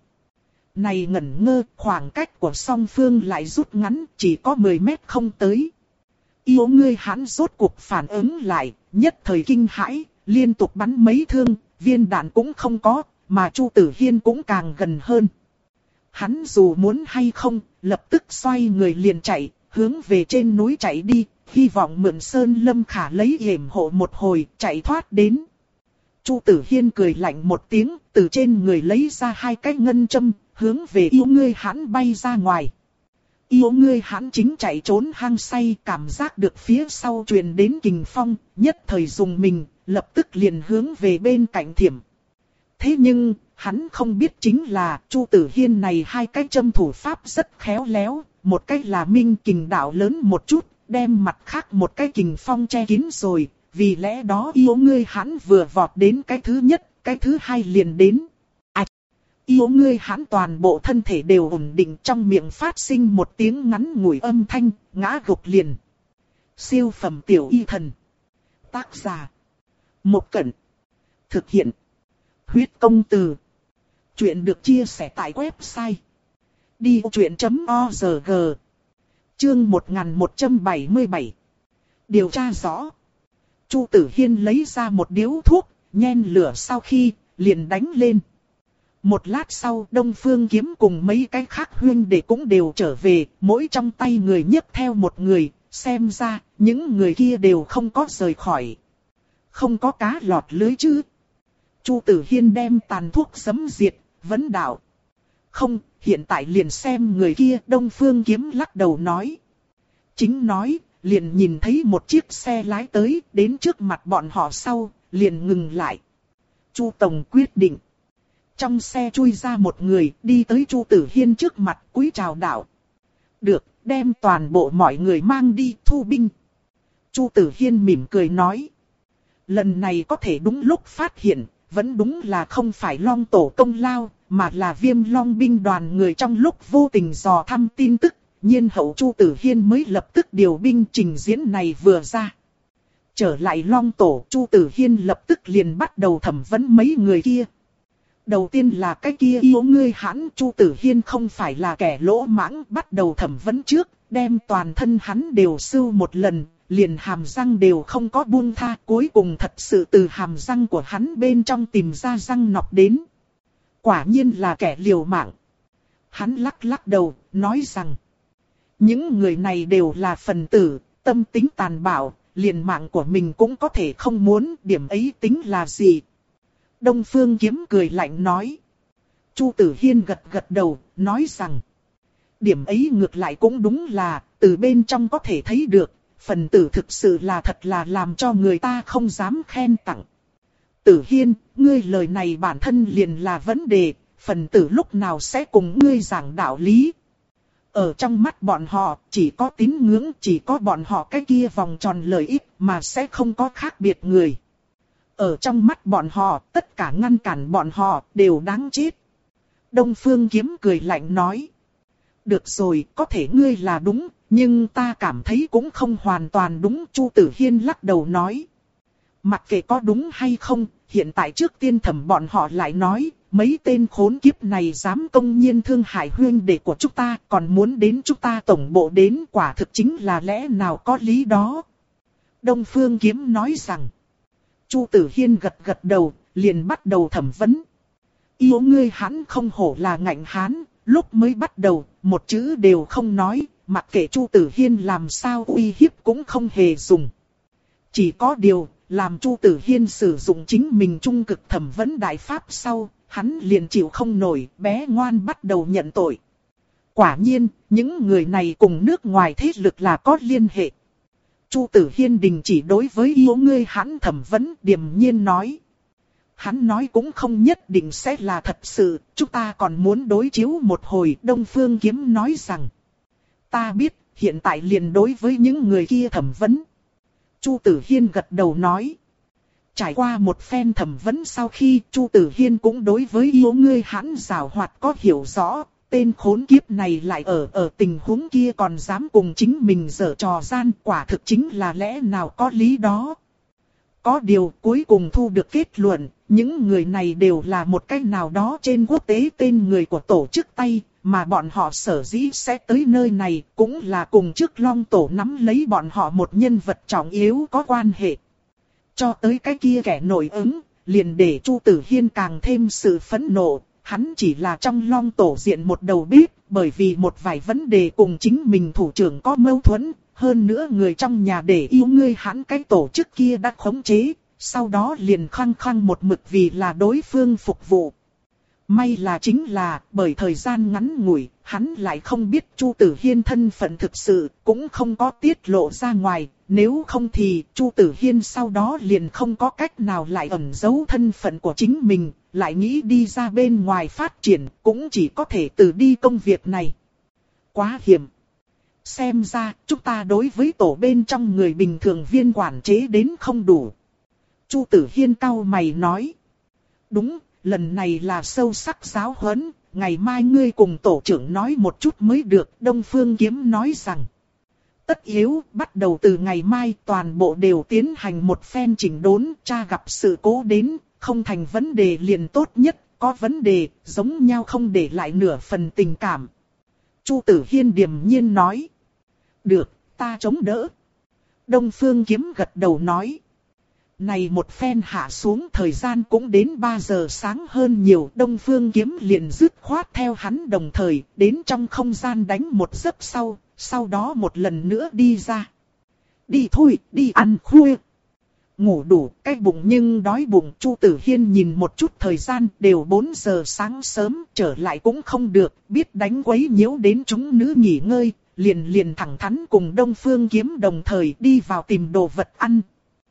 S1: Này ngẩn ngơ, khoảng cách của song phương lại rút ngắn, chỉ có mười mét không tới. Yếu ngươi hắn rốt cuộc phản ứng lại, nhất thời kinh hãi, liên tục bắn mấy thương, viên đạn cũng không có, mà Chu Tử Hiên cũng càng gần hơn. Hắn dù muốn hay không, lập tức xoay người liền chạy, hướng về trên núi chạy đi, hy vọng mượn Sơn Lâm Khả lấy yểm hộ một hồi, chạy thoát đến. Chu Tử Hiên cười lạnh một tiếng, từ trên người lấy ra hai cái ngân châm, hướng về Yếu ngươi hắn bay ra ngoài. Yếu ngươi hắn chính chạy trốn hang say, cảm giác được phía sau truyền đến kình phong, nhất thời dùng mình, lập tức liền hướng về bên cạnh thiểm. Thế nhưng, hắn không biết chính là Chu Tử Hiên này hai cái châm thủ pháp rất khéo léo, một cái là minh kình đạo lớn một chút, đem mặt khác một cái kình phong che kín rồi, vì lẽ đó Yếu ngươi hắn vừa vọt đến cái thứ nhất, cái thứ hai liền đến. À, Yếu ngươi hắn toàn bộ thân thể đều ổn định, trong miệng phát sinh một tiếng ngắn ngủi âm thanh, ngã gục liền. Siêu phẩm tiểu y thần. Tác giả Một Cẩn. Thực hiện Huyết Công Từ. Chuyện được chia sẻ tại website đi truyện chấm org. Chương một nghìn một trăm bảy mươi bảy. Điều tra rõ. Chu Tử Hiên lấy ra một điếu thuốc, nhen lửa sau khi, liền đánh lên. Một lát sau, Đông Phương Kiếm cùng mấy cái khác huynh đệ cũng đều trở về, mỗi trong tay người nhấc theo một người, xem ra, những người kia đều không có rời khỏi. Không có cá lọt lưới chứ. Chu Tử Hiên đem tàn thuốc sấm diệt, vấn đạo. Không, hiện tại liền xem người kia. Đông Phương Kiếm lắc đầu nói. Chính nói, liền nhìn thấy một chiếc xe lái tới, đến trước mặt bọn họ sau, liền ngừng lại. Chu Tổng quyết định. Trong xe chui ra một người, đi tới Chu Tử Hiên trước mặt, cúi chào đạo. Được, đem toàn bộ mọi người mang đi thu binh. Chu Tử Hiên mỉm cười nói. Lần này có thể đúng lúc phát hiện, vẫn đúng là không phải Long Tổ công lao, mà là Viêm Long binh đoàn người trong lúc vô tình dò thăm tin tức, nhiên hậu Chu Tử Hiên mới lập tức điều binh. Trình diễn này vừa ra. Trở lại Long Tổ, Chu Tử Hiên lập tức liền bắt đầu thẩm vấn mấy người kia. Đầu tiên là cái kia yêu ngươi hãn, Chu Tử Hiên không phải là kẻ lỗ mãng, bắt đầu thẩm vấn trước, đem toàn thân hắn đều sưu một lần, liền hàm răng đều không có buông tha, cuối cùng thật sự từ hàm răng của hắn bên trong tìm ra răng nọc đến. Quả nhiên là kẻ liều mạng. Hắn lắc lắc đầu, nói rằng, những người này đều là phần tử, tâm tính tàn bạo, liền mạng của mình cũng có thể không muốn, điểm ấy tính là gì? Đông Phương Kiếm cười lạnh nói. Chu Tử Hiên gật gật đầu, nói rằng, điểm ấy ngược lại cũng đúng là, từ bên trong có thể thấy được, phần tử thực sự là thật là làm cho người ta không dám khen tặng. Tử Hiên, ngươi lời này bản thân liền là vấn đề, phần tử lúc nào sẽ cùng ngươi giảng đạo lý. Ở trong mắt bọn họ, chỉ có tín ngưỡng, chỉ có bọn họ cái kia vòng tròn lợi ích mà sẽ không có khác biệt người. Ở trong mắt bọn họ, tất cả ngăn cản bọn họ đều đáng chết. Đông Phương Kiếm cười lạnh nói. Được rồi, có thể ngươi là đúng, nhưng ta cảm thấy cũng không hoàn toàn đúng. Chu Tử Hiên lắc đầu nói. Mặc kệ có đúng hay không, hiện tại trước tiên thẩm bọn họ lại nói, mấy tên khốn kiếp này dám công nhiên thương hại huynh đệ của chúng ta, còn muốn đến chúng ta tổng bộ đến, quả thực chính là lẽ nào có lý đó. Đông Phương Kiếm nói rằng. Chu Tử Hiên gật gật đầu, liền bắt đầu thẩm vấn. Yêu ngươi hắn không hổ là ngạnh hán, lúc mới bắt đầu, một chữ đều không nói, mặc kệ Chu Tử Hiên làm sao uy hiếp cũng không hề dùng. Chỉ có điều, làm Chu Tử Hiên sử dụng chính mình trung cực thẩm vấn đại pháp sau, hắn liền chịu không nổi, bé ngoan bắt đầu nhận tội. Quả nhiên, những người này cùng nước ngoài thế lực là có liên hệ. Chu Tử Hiên đình chỉ đối với yêu ngươi hắn thẩm vấn, điềm nhiên nói. Hắn nói cũng không nhất định sẽ là thật sự, chúng ta còn muốn đối chiếu một hồi. Đông Phương Kiếm nói rằng, ta biết, hiện tại liền đối với những người kia thẩm vấn. Chu Tử Hiên gật đầu nói. Trải qua một phen thẩm vấn sau khi Chu Tử Hiên cũng đối với yêu ngươi hắn giảo hoạt có hiểu rõ. Tên khốn kiếp này lại ở ở tình huống kia còn dám cùng chính mình giở trò gian, quả thực chính là lẽ nào có lý đó. Có điều cuối cùng thu được kết luận, những người này đều là một cách nào đó trên quốc tế tên người của tổ chức Tây, mà bọn họ sở dĩ sẽ tới nơi này cũng là cùng trước Long Tổ nắm lấy bọn họ một nhân vật trọng yếu có quan hệ. Cho tới cái kia kẻ nổi ứng, liền để Chu Tử Hiên càng thêm sự phẫn nộ. Hắn chỉ là trong Long Tổ diện một đầu bếp, bởi vì một vài vấn đề cùng chính mình thủ trưởng có mâu thuẫn, hơn nữa người trong nhà để yêu ngươi hắn cái tổ chức kia đã khống chế, sau đó liền khăng khăng một mực vì là đối phương phục vụ. May là chính là, bởi thời gian ngắn ngủi, hắn lại không biết Chu Tử Hiên thân phận thực sự, cũng không có tiết lộ ra ngoài, nếu không thì Chu Tử Hiên sau đó liền không có cách nào lại ẩn giấu thân phận của chính mình, lại nghĩ đi ra bên ngoài phát triển, cũng chỉ có thể từ đi công việc này. Quá hiểm. Xem ra, chúng ta đối với tổ bên trong người bình thường viên quản chế đến không đủ. Chu Tử Hiên cau mày nói. Đúng, lần này là sâu sắc giáo huấn, ngày mai ngươi cùng tổ trưởng nói một chút mới được. Đông Phương Kiếm nói rằng. Tất yếu, bắt đầu từ ngày mai toàn bộ đều tiến hành một phen chỉnh đốn, cha gặp sự cố đến, không thành vấn đề liền tốt nhất, có vấn đề, giống nhau không để lại nửa phần tình cảm. Chu Tử Hiên điềm nhiên nói. Được, ta chống đỡ. Đông Phương Kiếm gật đầu nói. Này một phen hạ xuống thời gian cũng đến ba giờ sáng hơn nhiều. Đông Phương Kiếm liền dứt khoát theo hắn đồng thời đến trong không gian đánh một giấc sau, sau đó một lần nữa đi ra. Đi thôi, đi ăn khuya. Ngủ đủ, cái bụng nhưng đói bụng. Chu Tử Hiên nhìn một chút thời gian, đều bốn giờ sáng sớm, trở lại cũng không được, biết đánh quấy nhiễu đến chúng nữ nghỉ ngơi, liền liền thẳng thắn cùng Đông Phương Kiếm đồng thời đi vào tìm đồ vật ăn.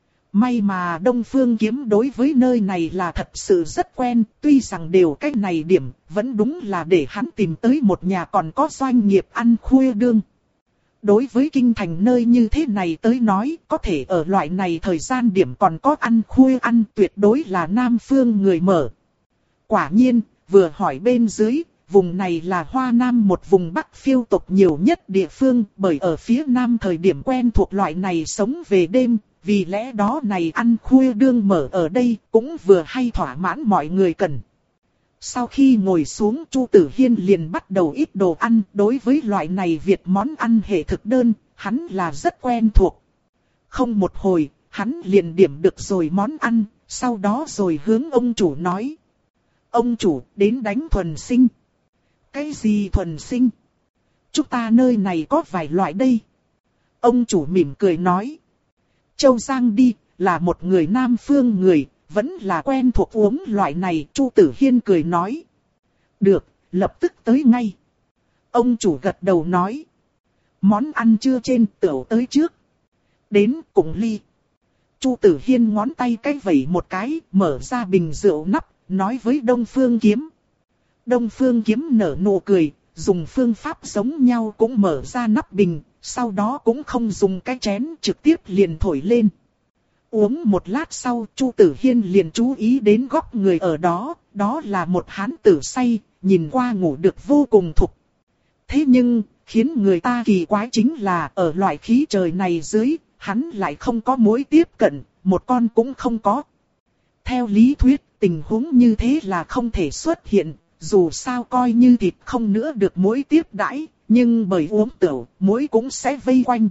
S1: May mà Đông Phương Kiếm đối với nơi này là thật sự rất quen, tuy rằng đều cách này điểm, vẫn đúng là để hắn tìm tới một nhà còn có doanh nghiệp ăn khuya đương. Đối với kinh thành nơi như thế này tới nói, có thể ở loại này thời gian điểm còn có ăn khuya ăn tuyệt đối là Nam Phương người mở. Quả nhiên, vừa hỏi bên dưới, vùng này là Hoa Nam một vùng Bắc phiêu tộc nhiều nhất địa phương, bởi ở phía Nam thời điểm quen thuộc loại này sống về đêm, vì lẽ đó này ăn khuya đương mở ở đây cũng vừa hay thỏa mãn mọi người cần. Sau khi ngồi xuống, Chu Tử Hiên liền bắt đầu ít đồ ăn. Đối với loại này Việt món ăn hệ thực đơn, hắn là rất quen thuộc. Không một hồi, hắn liền điểm được rồi món ăn, sau đó rồi hướng ông chủ nói. Ông chủ, đến đánh thuần sinh. Cái gì thuần sinh? Chúng ta nơi này có vài loại đây. Ông chủ mỉm cười nói. Châu Giang đi, là một người Nam Phương người, vẫn là quen thuộc uống loại này. Chu Tử Hiên cười nói. Được, lập tức tới ngay. Ông chủ gật đầu nói. Món ăn chưa trên, tửu tới trước. Đến cùng ly. Chu Tử Hiên ngón tay cái vẩy một cái, mở ra bình rượu nắp, nói với Đông Phương Kiếm. Đông Phương Kiếm nở nụ cười, dùng phương pháp giống nhau cũng mở ra nắp bình, sau đó cũng không dùng cái chén, trực tiếp liền thổi lên. Uống một lát sau, Chu Tử Hiên liền chú ý đến góc người ở đó, đó là một hán tử say, nhìn qua ngủ được vô cùng thục. Thế nhưng, khiến người ta kỳ quái chính là ở loại khí trời này dưới, hắn lại không có mối tiếp cận, một con cũng không có. Theo lý thuyết, tình huống như thế là không thể xuất hiện, dù sao coi như thịt không nữa được muỗi tiếp đãi, nhưng bởi uống tửu, muỗi cũng sẽ vây quanh.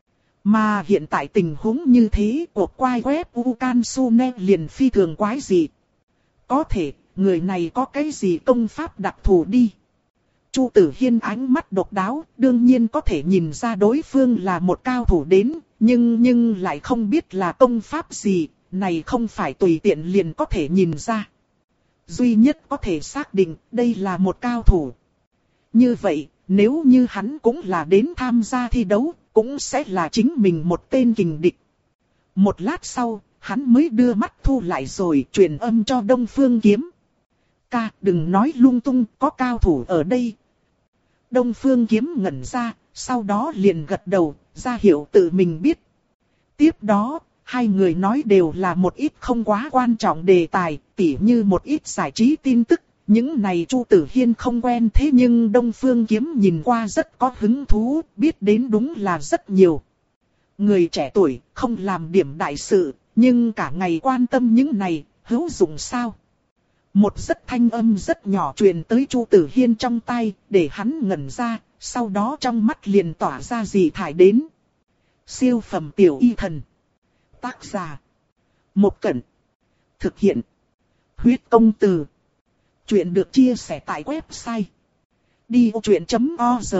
S1: Mà hiện tại tình huống như thế, cuộc quay web Ukansune liền phi thường quái dị. Có thể, người này có cái gì công pháp đặc thù đi. Chu Tử Hiên ánh mắt độc đáo, đương nhiên có thể nhìn ra đối phương là một cao thủ đến, nhưng nhưng lại không biết là công pháp gì, này không phải tùy tiện liền có thể nhìn ra. Duy nhất có thể xác định đây là một cao thủ. Như vậy, nếu như hắn cũng là đến tham gia thi đấu, cũng sẽ là chính mình một tên kình địch. Một lát sau, hắn mới đưa mắt thu lại rồi truyền âm cho Đông Phương Kiếm. Ca, đừng nói lung tung, có cao thủ ở đây. Đông Phương Kiếm ngẩn ra, sau đó liền gật đầu, ra hiệu tự mình biết. Tiếp đó, hai người nói đều là một ít không quá quan trọng đề tài, tỉ như một ít giải trí tin tức. Những này Chu Tử Hiên không quen, thế nhưng Đông Phương Kiếm nhìn qua rất có hứng thú, biết đến đúng là rất nhiều. Người trẻ tuổi không làm điểm đại sự, nhưng cả ngày quan tâm những này, hữu dụng sao? Một rất thanh âm rất nhỏ truyền tới Chu Tử Hiên trong tai, để hắn ngẩn ra, sau đó trong mắt liền tỏa ra dị thải đến. Siêu phẩm tiểu y thần. Tác giả. Một Cẩn. Thực hiện. Huyết công từ. Chuyện được chia sẻ tại website đi ô truyện chấm org.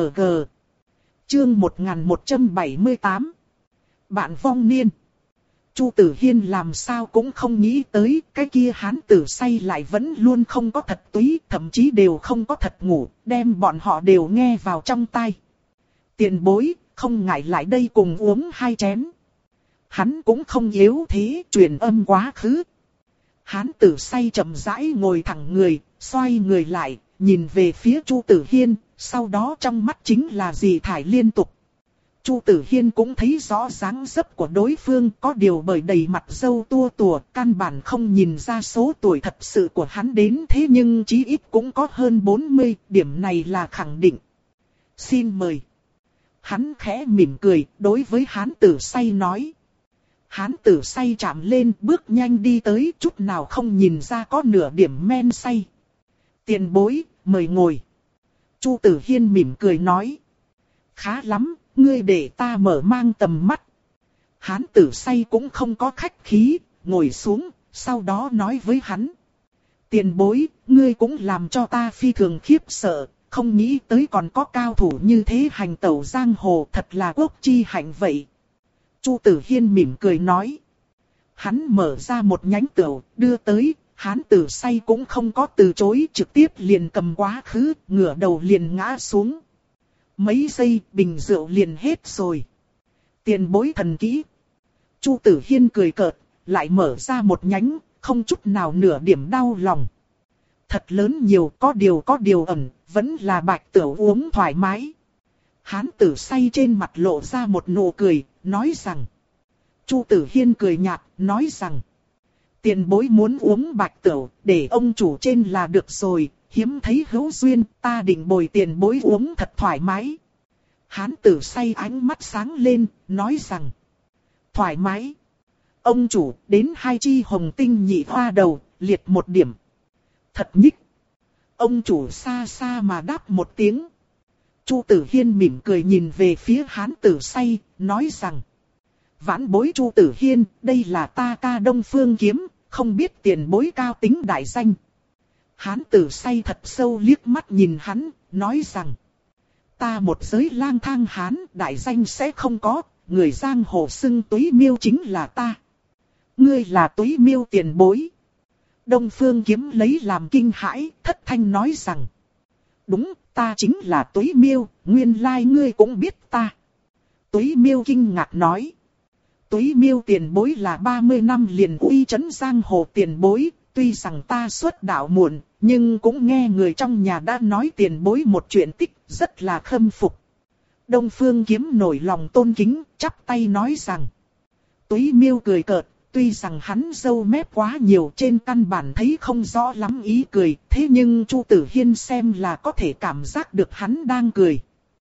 S1: Chương một nghìn một trăm bảy mươi tám. Bạn vong niên. Chu Tử Hiên làm sao cũng không nghĩ tới, cái kia hán tử say lại vẫn luôn không có thật túy, thậm chí đều không có thật ngủ, đem bọn họ đều nghe vào trong tai. Tiền bối, không ngại lại đây cùng uống hai chén. Hắn cũng không yếu thế, truyền âm quá khứ. Hán tử say chậm rãi ngồi thẳng người, xoay người lại, nhìn về phía Chu Tử Hiên, sau đó trong mắt chính là dị thải liên tục. Chu Tử Hiên cũng thấy rõ dáng dấp của đối phương, có điều bởi đầy mặt râu tua tủa, căn bản không nhìn ra số tuổi thật sự của hắn đến, thế nhưng chí ít cũng có hơn bốn mươi, điểm này là khẳng định. Xin mời. Hắn khẽ mỉm cười, đối với hán tử say nói. Hán tử say chạm lên, bước nhanh đi tới, chút nào không nhìn ra có nửa điểm men say. Tiền bối, mời ngồi. Chu Tử Hiên mỉm cười nói. Khá lắm, ngươi để ta mở mang tầm mắt. Hán tử say cũng không có khách khí, ngồi xuống, sau đó nói với hắn. Tiền bối, ngươi cũng làm cho ta phi thường khiếp sợ, không nghĩ tới còn có cao thủ như thế hành tẩu giang hồ, thật là quốc chi hạnh vậy. Chu Tử Hiên mỉm cười nói. Hắn mở ra một nhánh tửu, đưa tới, hán tử say cũng không có từ chối, trực tiếp liền cầm quá khứ, ngửa đầu liền ngã xuống. Mấy giây, bình rượu liền hết rồi. Tiền bối thần kỹ. Chu Tử Hiên cười cợt, lại mở ra một nhánh, không chút nào nửa điểm đau lòng. Thật lớn nhiều, có điều có điều ẩn, vẫn là bạch tửu uống thoải mái. Hán tử say trên mặt lộ ra một nụ cười, nói rằng. Chu Tử Hiên cười nhạt, nói rằng. Tiền bối muốn uống bạch tửu, để ông chủ trên là được rồi, hiếm thấy hữu duyên, ta định bồi tiền bối uống thật thoải mái. Hán tử say ánh mắt sáng lên, nói rằng. Thoải mái. Ông chủ, đến hai chi hồng tinh nhị hoa đầu, liệt một điểm. Thật nhích. Ông chủ xa xa mà đáp một tiếng. Chu Tử Hiên mỉm cười nhìn về phía hán tử say, nói rằng. Vãn bối Chu Tử Hiên, đây là ta ca Đông Phương Kiếm, không biết tiền bối cao tính đại danh. Hán tử say thật sâu liếc mắt nhìn hắn, nói rằng. Ta một giới lang thang hán, đại danh sẽ không có, người giang hồ xưng Túy Miêu chính là ta. Ngươi là Túy Miêu tiền bối. Đông Phương Kiếm lấy làm kinh hãi, thất thanh nói rằng. Đúng, ta chính là Túy Miêu, nguyên lai ngươi cũng biết ta. Túy Miêu kinh ngạc nói. Túy Miêu tiền bối là ba mươi năm liền uy chấn giang hồ tiền bối, tuy rằng ta xuất đạo muộn, nhưng cũng nghe người trong nhà đã nói tiền bối một chuyện tích, rất là khâm phục. Đông Phương Kiếm nổi lòng tôn kính, chắp tay nói rằng. Túy Miêu cười cợt, tuy rằng hắn râu mép quá nhiều trên căn bản thấy không rõ lắm ý cười, thế nhưng Chu Tử Hiên xem là có thể cảm giác được hắn đang cười.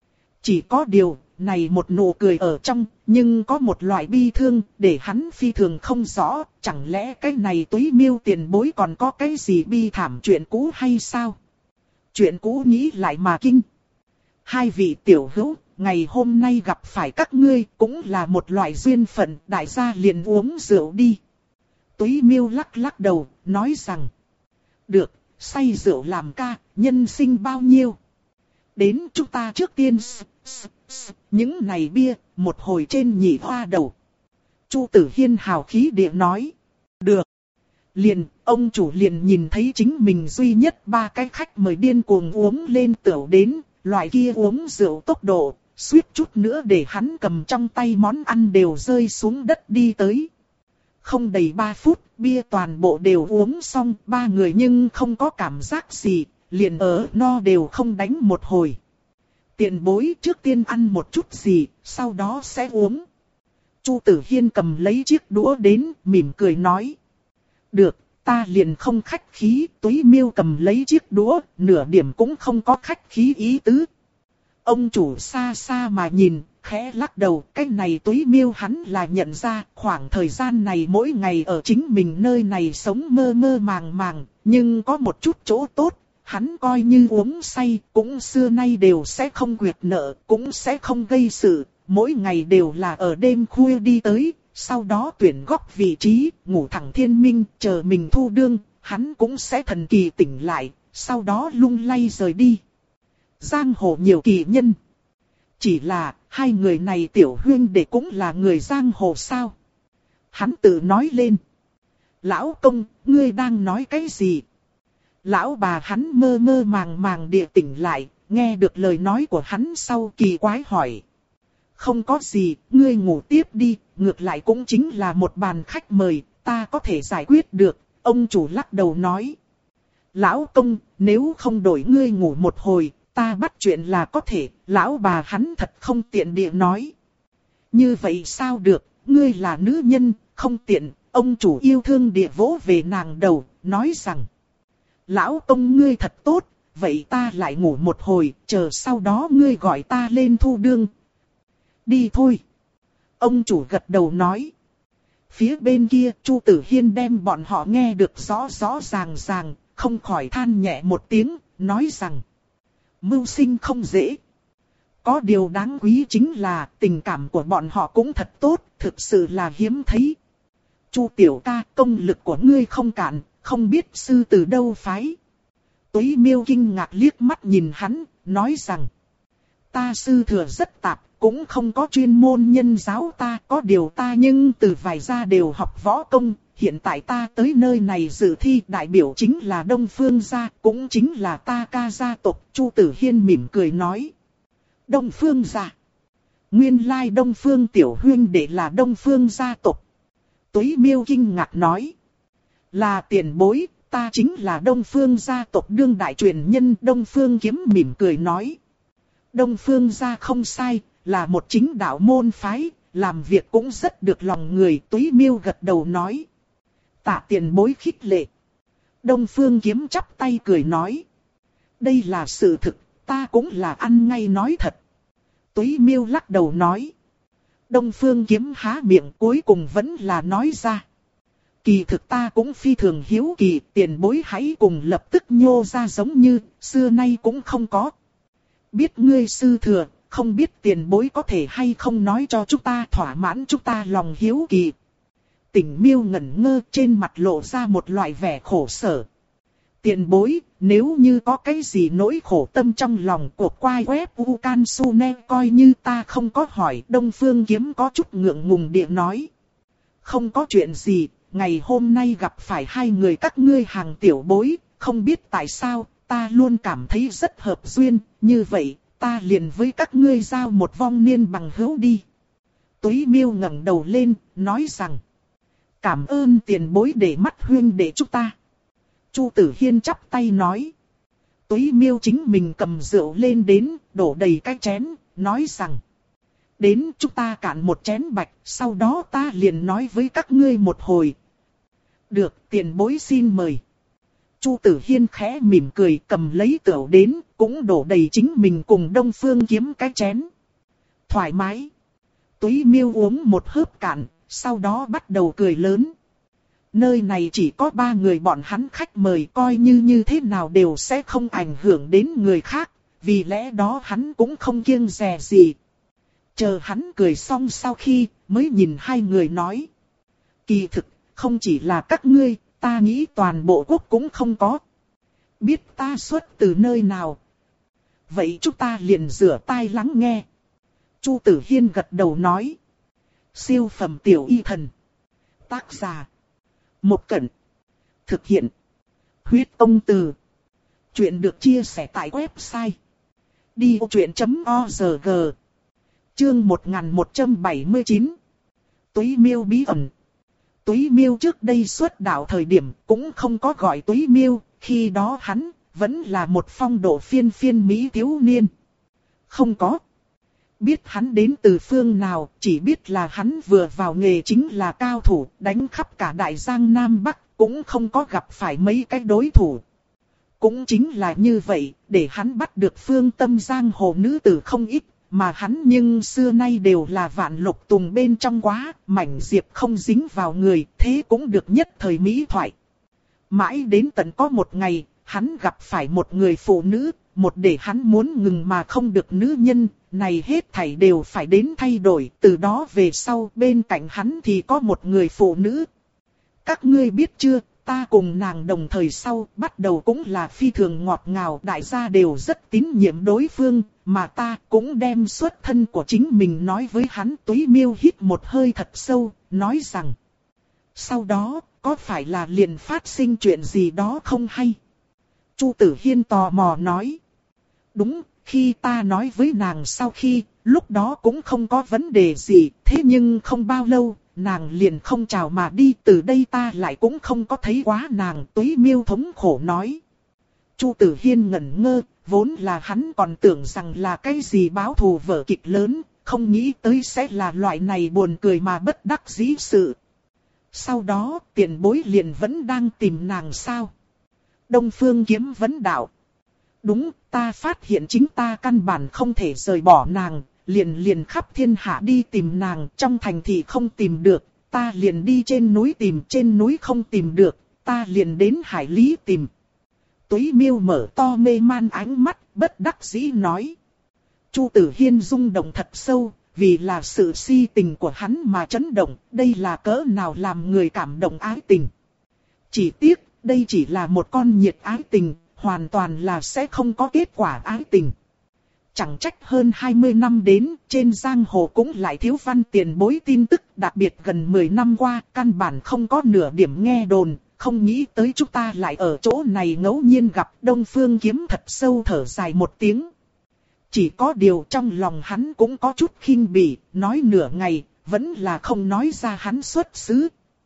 S1: Chỉ có điều, này một nụ cười ở trong, nhưng có một loại bi thương, để hắn phi thường không rõ, chẳng lẽ cái này Túy Miêu tiền bối còn có cái gì bi thảm chuyện cũ hay sao? Chuyện cũ nghĩ lại mà kinh. Hai vị tiểu hữu, ngày hôm nay gặp phải các ngươi cũng là một loại duyên phận, đại gia liền uống rượu đi. Túy Miêu lắc lắc đầu, nói rằng. Được, say rượu làm ca, nhân sinh bao nhiêu? Đến chúng ta trước tiên s, s, s, những này bia, một hồi trên nhị hoa đầu. Chu Tử Hiên hào khí địa nói. Được. Liền, ông chủ liền nhìn thấy chính mình duy nhất ba cái khách mời điên cuồng uống lên tửu đến, loại kia uống rượu tốc độ, suýt chút nữa để hắn cầm trong tay món ăn đều rơi xuống đất đi tới. Không đầy ba phút, bia toàn bộ đều uống xong, ba người nhưng không có cảm giác gì, liền ở no đều không đánh một hồi. Tiền bối trước tiên ăn một chút gì, sau đó sẽ uống. Chu Tử Hiên cầm lấy chiếc đũa đến, mỉm cười nói. Được, ta liền không khách khí. Túy Miêu cầm lấy chiếc đũa, nửa điểm cũng không có khách khí ý tứ. Ông chủ xa xa mà nhìn, khẽ lắc đầu. Cái này Túy Miêu hắn là nhận ra, khoảng thời gian này mỗi ngày ở chính mình nơi này sống mơ mơ màng màng, nhưng có một chút chỗ tốt. Hắn coi như uống say, cũng xưa nay đều sẽ không quyệt nợ, cũng sẽ không gây sự, mỗi ngày đều là ở đêm khuya đi tới, sau đó tuyển góc vị trí, ngủ thẳng thiên minh, chờ mình thu đương, hắn cũng sẽ thần kỳ tỉnh lại, sau đó lung lay rời đi. Giang hồ nhiều kỳ nhân. Chỉ là, hai người này tiểu huynh đệ cũng là người giang hồ sao? Hắn tự nói lên. Lão công, ngươi đang nói cái gì? Lão bà hắn mơ mơ màng màng địa tỉnh lại, nghe được lời nói của hắn sau kỳ quái hỏi. Không có gì, ngươi ngủ tiếp đi, ngược lại cũng chính là một bàn khách mời, ta có thể giải quyết được, ông chủ lắc đầu nói. Lão công, nếu không đổi ngươi ngủ một hồi, ta bắt chuyện là có thể, lão bà hắn thật không tiện địa nói. Như vậy sao được, ngươi là nữ nhân, không tiện, ông chủ yêu thương địa vỗ về nàng đầu, nói rằng. Lão công ngươi thật tốt, vậy ta lại ngủ một hồi, chờ sau đó ngươi gọi ta lên thu đương. Đi thôi. Ông chủ gật đầu nói. Phía bên kia, Chu Tử Hiên đem bọn họ nghe được rõ rõ ràng ràng, không khỏi than nhẹ một tiếng, nói rằng. Mưu sinh không dễ. Có điều đáng quý chính là tình cảm của bọn họ cũng thật tốt, thực sự là hiếm thấy. Chu tiểu ca, công lực của ngươi không cạn, không biết sư từ đâu phái. Túy Miêu kinh ngạc liếc mắt nhìn hắn, nói rằng. Ta sư thừa rất tạp, cũng không có chuyên môn nhân giáo ta, có điều ta nhưng từ vài gia đều học võ công. Hiện tại ta tới nơi này dự thi đại biểu chính là Đông Phương gia, cũng chính là ta ca gia tộc. Chu Tử Hiên mỉm cười nói. Đông Phương gia. Nguyên lai Đông Phương tiểu huynh đệ là Đông Phương gia tộc. Túy Miêu kinh ngạc nói. Là tiền bối, ta chính là Đông Phương gia tộc đương đại truyền nhân. Đông Phương Kiếm mỉm cười nói. Đông Phương gia không sai, là một chính đạo môn phái, làm việc cũng rất được lòng người. Túy Miêu gật đầu nói. Tạ tiền bối khích lệ. Đông Phương Kiếm chắp tay cười nói. Đây là sự thực, ta cũng là ăn ngay nói thật. Túy Miêu lắc đầu nói. Đông Phương Kiếm há miệng cuối cùng vẫn là nói ra. Kỳ thực ta cũng phi thường hiếu kỳ, tiền bối hãy cùng lập tức nhô ra giống như xưa nay cũng không có. Biết ngươi sư thừa, không biết tiền bối có thể hay không nói cho chúng ta thỏa mãn chúng ta lòng hiếu kỳ. Tỉnh Miêu ngẩn ngơ, trên mặt lộ ra một loại vẻ khổ sở. Tiền bối, nếu như có cái gì nỗi khổ tâm trong lòng của quai web Ukansune coi như ta không có hỏi. Đông Phương Kiếm có chút ngượng ngùng địa nói. Không có chuyện gì, ngày hôm nay gặp phải hai người các ngươi hàng tiểu bối, không biết tại sao, ta luôn cảm thấy rất hợp duyên, như vậy, ta liền với các ngươi giao một vong niên bằng hữu đi. Túy Miêu ngẩng đầu lên, nói rằng. Cảm ơn tiền bối để mắt huyên để chúng ta. Chu Tử Hiên chắp tay nói. Túy Miêu chính mình cầm rượu lên đến, đổ đầy cái chén, nói rằng. Đến chúng ta cạn một chén bạch, sau đó ta liền nói với các ngươi một hồi. Được, tiền bối xin mời. Chu Tử Hiên khẽ mỉm cười cầm lấy tửu đến, cũng đổ đầy chính mình cùng Đông Phương Kiếm cái chén. Thoải mái. Túy Miêu uống một hớp cạn, sau đó bắt đầu cười lớn. Nơi này chỉ có ba người bọn hắn khách mời, coi như như thế nào đều sẽ không ảnh hưởng đến người khác, vì lẽ đó hắn cũng không kiêng dè gì. Chờ hắn cười xong sau khi, mới nhìn hai người nói. Kỳ thực, không chỉ là các ngươi, ta nghĩ toàn bộ quốc cũng không có. Biết ta xuất từ nơi nào. Vậy chúng ta liền rửa tai lắng nghe. Chu Tử Hiên gật đầu nói. Siêu phẩm tiểu y thần. Tác giả. Một Cẩn. Thực hiện. Huyết Tông Từ. Chuyện được chia sẻ tại website. đi ô chuyện chấm org. Chương một nghìn một trăm bảy mươi chín. Túy Miêu bí ẩn. Túy Miêu trước đây xuất đạo thời điểm cũng không có gọi Túy Miêu, khi đó hắn vẫn là một phong độ phiên phiên mỹ thiếu niên. Không có. Biết hắn đến từ phương nào, chỉ biết là hắn vừa vào nghề chính là cao thủ, đánh khắp cả Đại Giang Nam Bắc, cũng không có gặp phải mấy cái đối thủ. Cũng chính là như vậy, để hắn bắt được phương tâm giang hồ nữ tử không ít, mà hắn nhưng xưa nay đều là vạn lục tùng bên trong quá, mảnh diệp không dính vào người, thế cũng được nhất thời mỹ thoại. Mãi đến tận có một ngày, hắn gặp phải một người phụ nữ, một để hắn muốn ngừng mà không được nữ nhân, này hết thảy đều phải đến thay đổi, từ đó về sau bên cạnh hắn thì có một người phụ nữ. Các ngươi biết chưa, ta cùng nàng đồng thời sau, bắt đầu cũng là phi thường ngọt ngào, đại gia đều rất tín nhiệm đối phương, mà ta cũng đem xuất thân của chính mình nói với hắn. Túy Miêu hít một hơi thật sâu, nói rằng. Sau đó, có phải là liền phát sinh chuyện gì đó không hay? Chu Tử Hiên tò mò nói. Đúng, khi ta nói với nàng sau khi, lúc đó cũng không có vấn đề gì, thế nhưng không bao lâu, nàng liền không chào mà đi, từ đây ta lại cũng không có thấy quá nàng. Túy Miêu thống khổ nói. Chu Tử Hiên ngẩn ngơ, vốn là hắn còn tưởng rằng là cái gì báo thù vở kịch lớn, không nghĩ tới sẽ là loại này buồn cười mà bất đắc dĩ sự. Sau đó, tiền bối liền vẫn đang tìm nàng sao? Đông Phương Kiếm vấn đạo. Đúng, ta phát hiện chính ta căn bản không thể rời bỏ nàng, liền liền khắp thiên hạ đi tìm nàng, trong thành thị không tìm được, ta liền đi trên núi tìm, trên núi không tìm được, ta liền đến hải lý tìm. Túy Miêu mở to mê man ánh mắt, bất đắc dĩ nói. Chu Tử Hiên rung động thật sâu, vì là sự si tình của hắn mà chấn động, đây là cỡ nào làm người cảm động ái tình. Chỉ tiếc, đây chỉ là một con nhiệt ái tình, hoàn toàn là sẽ không có kết quả ái tình. Chẳng trách hơn hai mươi năm đến, trên giang hồ cũng lại thiếu văn tiền bối tin tức, đặc biệt gần mười năm qua, căn bản không có nửa điểm nghe đồn, không nghĩ tới chúng ta lại ở chỗ này ngẫu nhiên gặp. Đông Phương Kiếm thật sâu thở dài một tiếng. Chỉ có điều trong lòng hắn cũng có chút khinh bỉ, nói nửa ngày, vẫn là không nói ra hắn xuất xứ.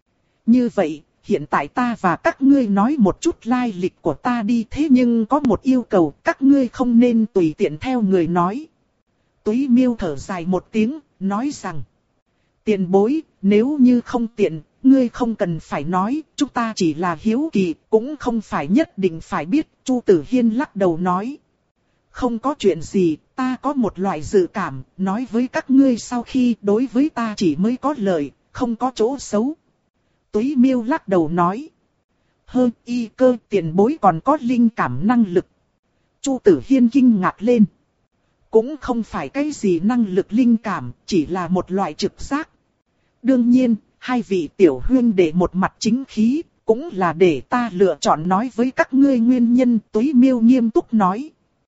S1: Như vậy, hiện tại ta và các ngươi nói một chút lai lịch của ta đi, thế nhưng có một yêu cầu, các ngươi không nên tùy tiện theo người nói. Túy Miêu thở dài một tiếng, nói rằng. Tiền bối, nếu như không tiện, ngươi không cần phải nói, chúng ta chỉ là hiếu kỳ, cũng không phải nhất định phải biết. Chu Tử Hiên lắc đầu nói. không có chuyện gì, ta có một loại dự cảm, nói với các ngươi sau khi đối với ta chỉ mới có lợi, không có chỗ xấu. Túy Miêu lắc đầu nói. Hơ, y cơ, tiền bối còn có linh cảm năng lực. Chu Tử Hiên kinh ngạc lên. Cũng không phải cái gì năng lực linh cảm, chỉ là một loại trực giác. Đương nhiên, hai vị tiểu huynh đệ một mặt chính khí, cũng là để ta lựa chọn nói với các ngươi nguyên nhân. Túy Miêu nghiêm túc nói.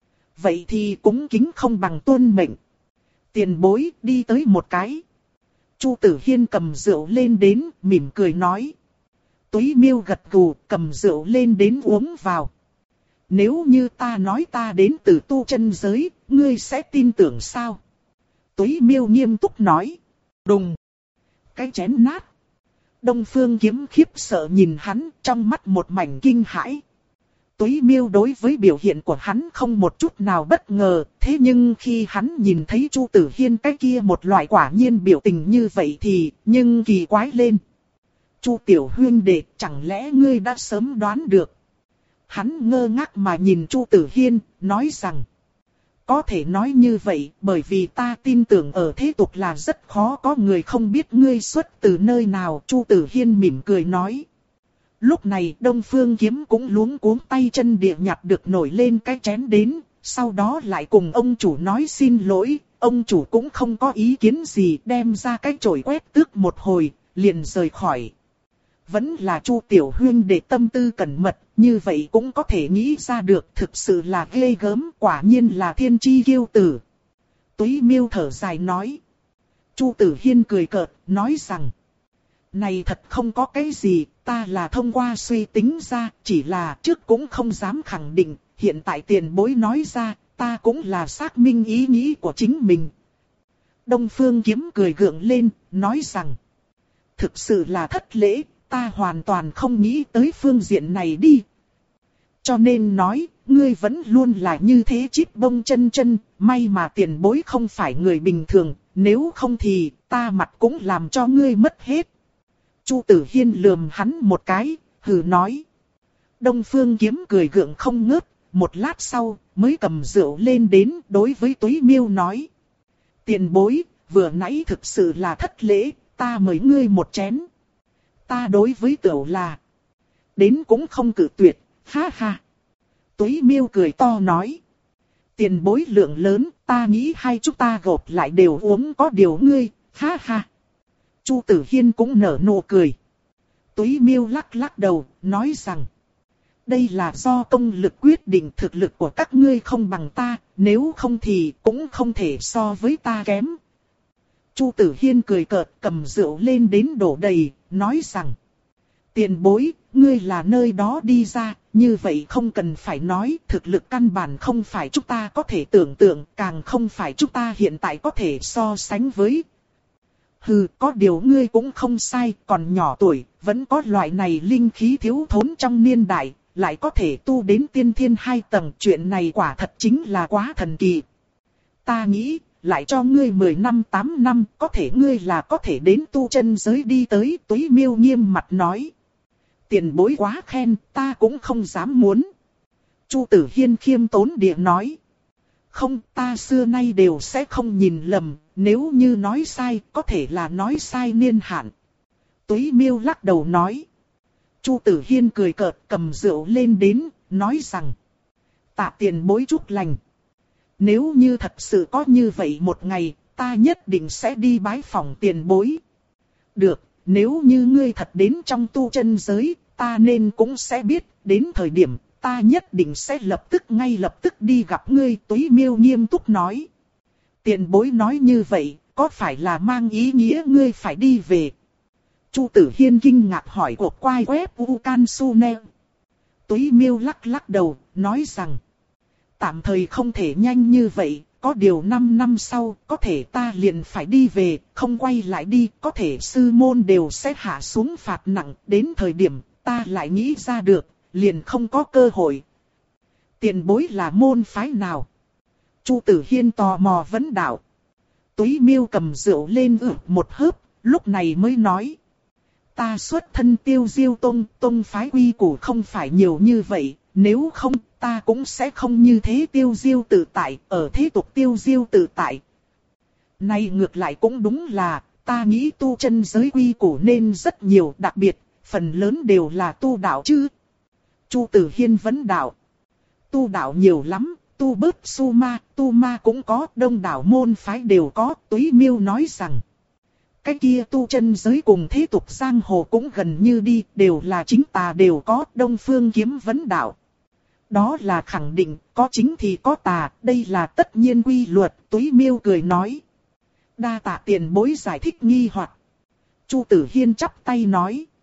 S1: Vậy thì cũng kính không bằng tuân mệnh. Tiền bối đi tới một cái. Chu Tử Hiên cầm rượu lên đến, mỉm cười nói. Túy Miêu gật gù, cầm rượu lên đến uống vào. Nếu như ta nói ta đến từ tu chân giới, ngươi sẽ tin tưởng sao? Túy Miêu nghiêm túc nói. Đùng. Cái chén nát. Đông Phương Kiếm khiếp sợ nhìn hắn, trong mắt một mảnh kinh hãi. Túy Miêu đối với biểu hiện của hắn không một chút nào bất ngờ, thế nhưng khi hắn nhìn thấy Chu Tử Hiên cái kia một loại quả nhiên biểu tình như vậy thì, nhưng kỳ quái lên. Chu tiểu huynh đệ, chẳng lẽ ngươi đã sớm đoán được? Hắn ngơ ngác mà nhìn Chu Tử Hiên, nói rằng. Có thể nói như vậy, bởi vì ta tin tưởng ở thế tục là rất khó có người không biết ngươi xuất từ nơi nào. Chu Tử Hiên mỉm cười nói. Lúc này Đông Phương Kiếm cũng luống cuống tay chân địa nhặt được nổi lên cái chén đến, sau đó lại cùng ông chủ nói xin lỗi. Ông chủ cũng không có ý kiến gì, đem ra cái chổi quét tước một hồi, liền rời khỏi. Vẫn là Chu tiểu huynh đệ tâm tư cẩn mật, như vậy cũng có thể nghĩ ra được, thực sự là ghê gớm, quả nhiên là thiên chi kiêu tử. Túy Miêu thở dài nói. Chu Tử Hiên cười cợt, nói rằng. Này thật không có cái gì, ta là thông qua suy tính ra, chỉ là trước cũng không dám khẳng định, hiện tại tiền bối nói ra, ta cũng là xác minh ý nghĩ của chính mình. Đông Phương Kiếm cười gượng lên, nói rằng. Thực sự là thất lễ. Ta hoàn toàn không nghĩ tới phương diện này đi. Cho nên nói, ngươi vẫn luôn là như thế chip bông chân chân, may mà tiền bối không phải người bình thường, nếu không thì ta mặt cũng làm cho ngươi mất hết. Chu Tử Hiên lườm hắn một cái, hừ nói. Đông Phương Kiếm cười gượng không ngớt, một lát sau mới cầm rượu lên đến đối với Túy Miêu nói. Tiền bối, vừa nãy thực sự là thất lễ, ta mời ngươi một chén. Ta đối với tiểu là đến cũng không cự tuyệt, ha ha. Túy Miêu cười to nói. Tiền bối lượng lớn, ta nghĩ hai chúng ta gộp lại đều uống có điều ngươi, ha ha. Chu Tử Hiên cũng nở nụ cười. Túy Miêu lắc lắc đầu, nói rằng. Đây là do công lực quyết định, thực lực của các ngươi không bằng ta, nếu không thì cũng không thể so với ta kém. Chu Tử Hiên cười cợt, cầm rượu lên đến đổ đầy, nói rằng. Tiền bối, ngươi là nơi đó đi ra, như vậy không cần phải nói, thực lực căn bản không phải chúng ta có thể tưởng tượng, càng không phải chúng ta hiện tại có thể so sánh với. Hừ, có điều ngươi cũng không sai, còn nhỏ tuổi, vẫn có loại này linh khí thiếu thốn trong niên đại, lại có thể tu đến tiên thiên hai tầng, chuyện này quả thật chính là quá thần kỳ. Ta nghĩ, lại cho ngươi mười năm tám năm, có thể ngươi là có thể đến tu chân giới đi tới. Túy Miêu nghiêm mặt nói. Tiền bối quá khen, ta cũng không dám muốn. Chu Tử Hiên khiêm tốn địa nói. Không, ta xưa nay đều sẽ không nhìn lầm, nếu như nói sai, có thể là nói sai niên hạn. Túy Miêu lắc đầu nói. Chu Tử Hiên cười cợt, cầm rượu lên đến, nói rằng. Tạ tiền bối chúc lành. Nếu như thật sự có như vậy một ngày, ta nhất định sẽ đi bái phỏng tiền bối. Được, nếu như ngươi thật đến trong tu chân giới, ta nên cũng sẽ biết, đến thời điểm, ta nhất định sẽ lập tức ngay lập tức đi gặp ngươi. Túy Miêu nghiêm túc nói. Tiền bối nói như vậy, có phải là mang ý nghĩa ngươi phải đi về? Chu Tử Hiên kinh ngạc hỏi của quai web Ucansune. Túy Miêu lắc lắc đầu, nói rằng. Tạm thời không thể nhanh như vậy, có điều năm năm sau, có thể ta liền phải đi về, không quay lại đi, có thể sư môn đều sẽ hạ xuống phạt nặng, đến thời điểm, ta lại nghĩ ra được, liền không có cơ hội. Tiền bối là môn phái nào? Chu Tử Hiên tò mò vấn đạo. Túy Miêu cầm rượu lên ử một hớp, lúc này mới nói. Ta xuất thân Tiêu Diêu Tông, tông phái quy củ không phải nhiều như vậy, nếu không, ta cũng sẽ không như thế tiêu diêu tự tại, ở thế tục tiêu diêu tự tại. Này ngược lại cũng đúng là, ta nghĩ tu chân giới quy củ nên rất nhiều, đặc biệt, phần lớn đều là tu đạo chứ. Chu Tử Hiên vấn đạo. Tu đạo nhiều lắm, tu bớt su ma, tu ma cũng có, đông đảo môn phái đều có, Túy Miêu nói rằng. Cái kia tu chân giới cùng thế tục giang hồ cũng gần như đi, đều là chính tà đều có, Đông Phương Kiếm vấn đạo. Đó là khẳng định, có chính thì có tà, đây là tất nhiên quy luật, Túy Miêu cười nói. Đa tạ tiền bối giải thích nghi hoặc. Chu Tử Hiên chắp tay nói.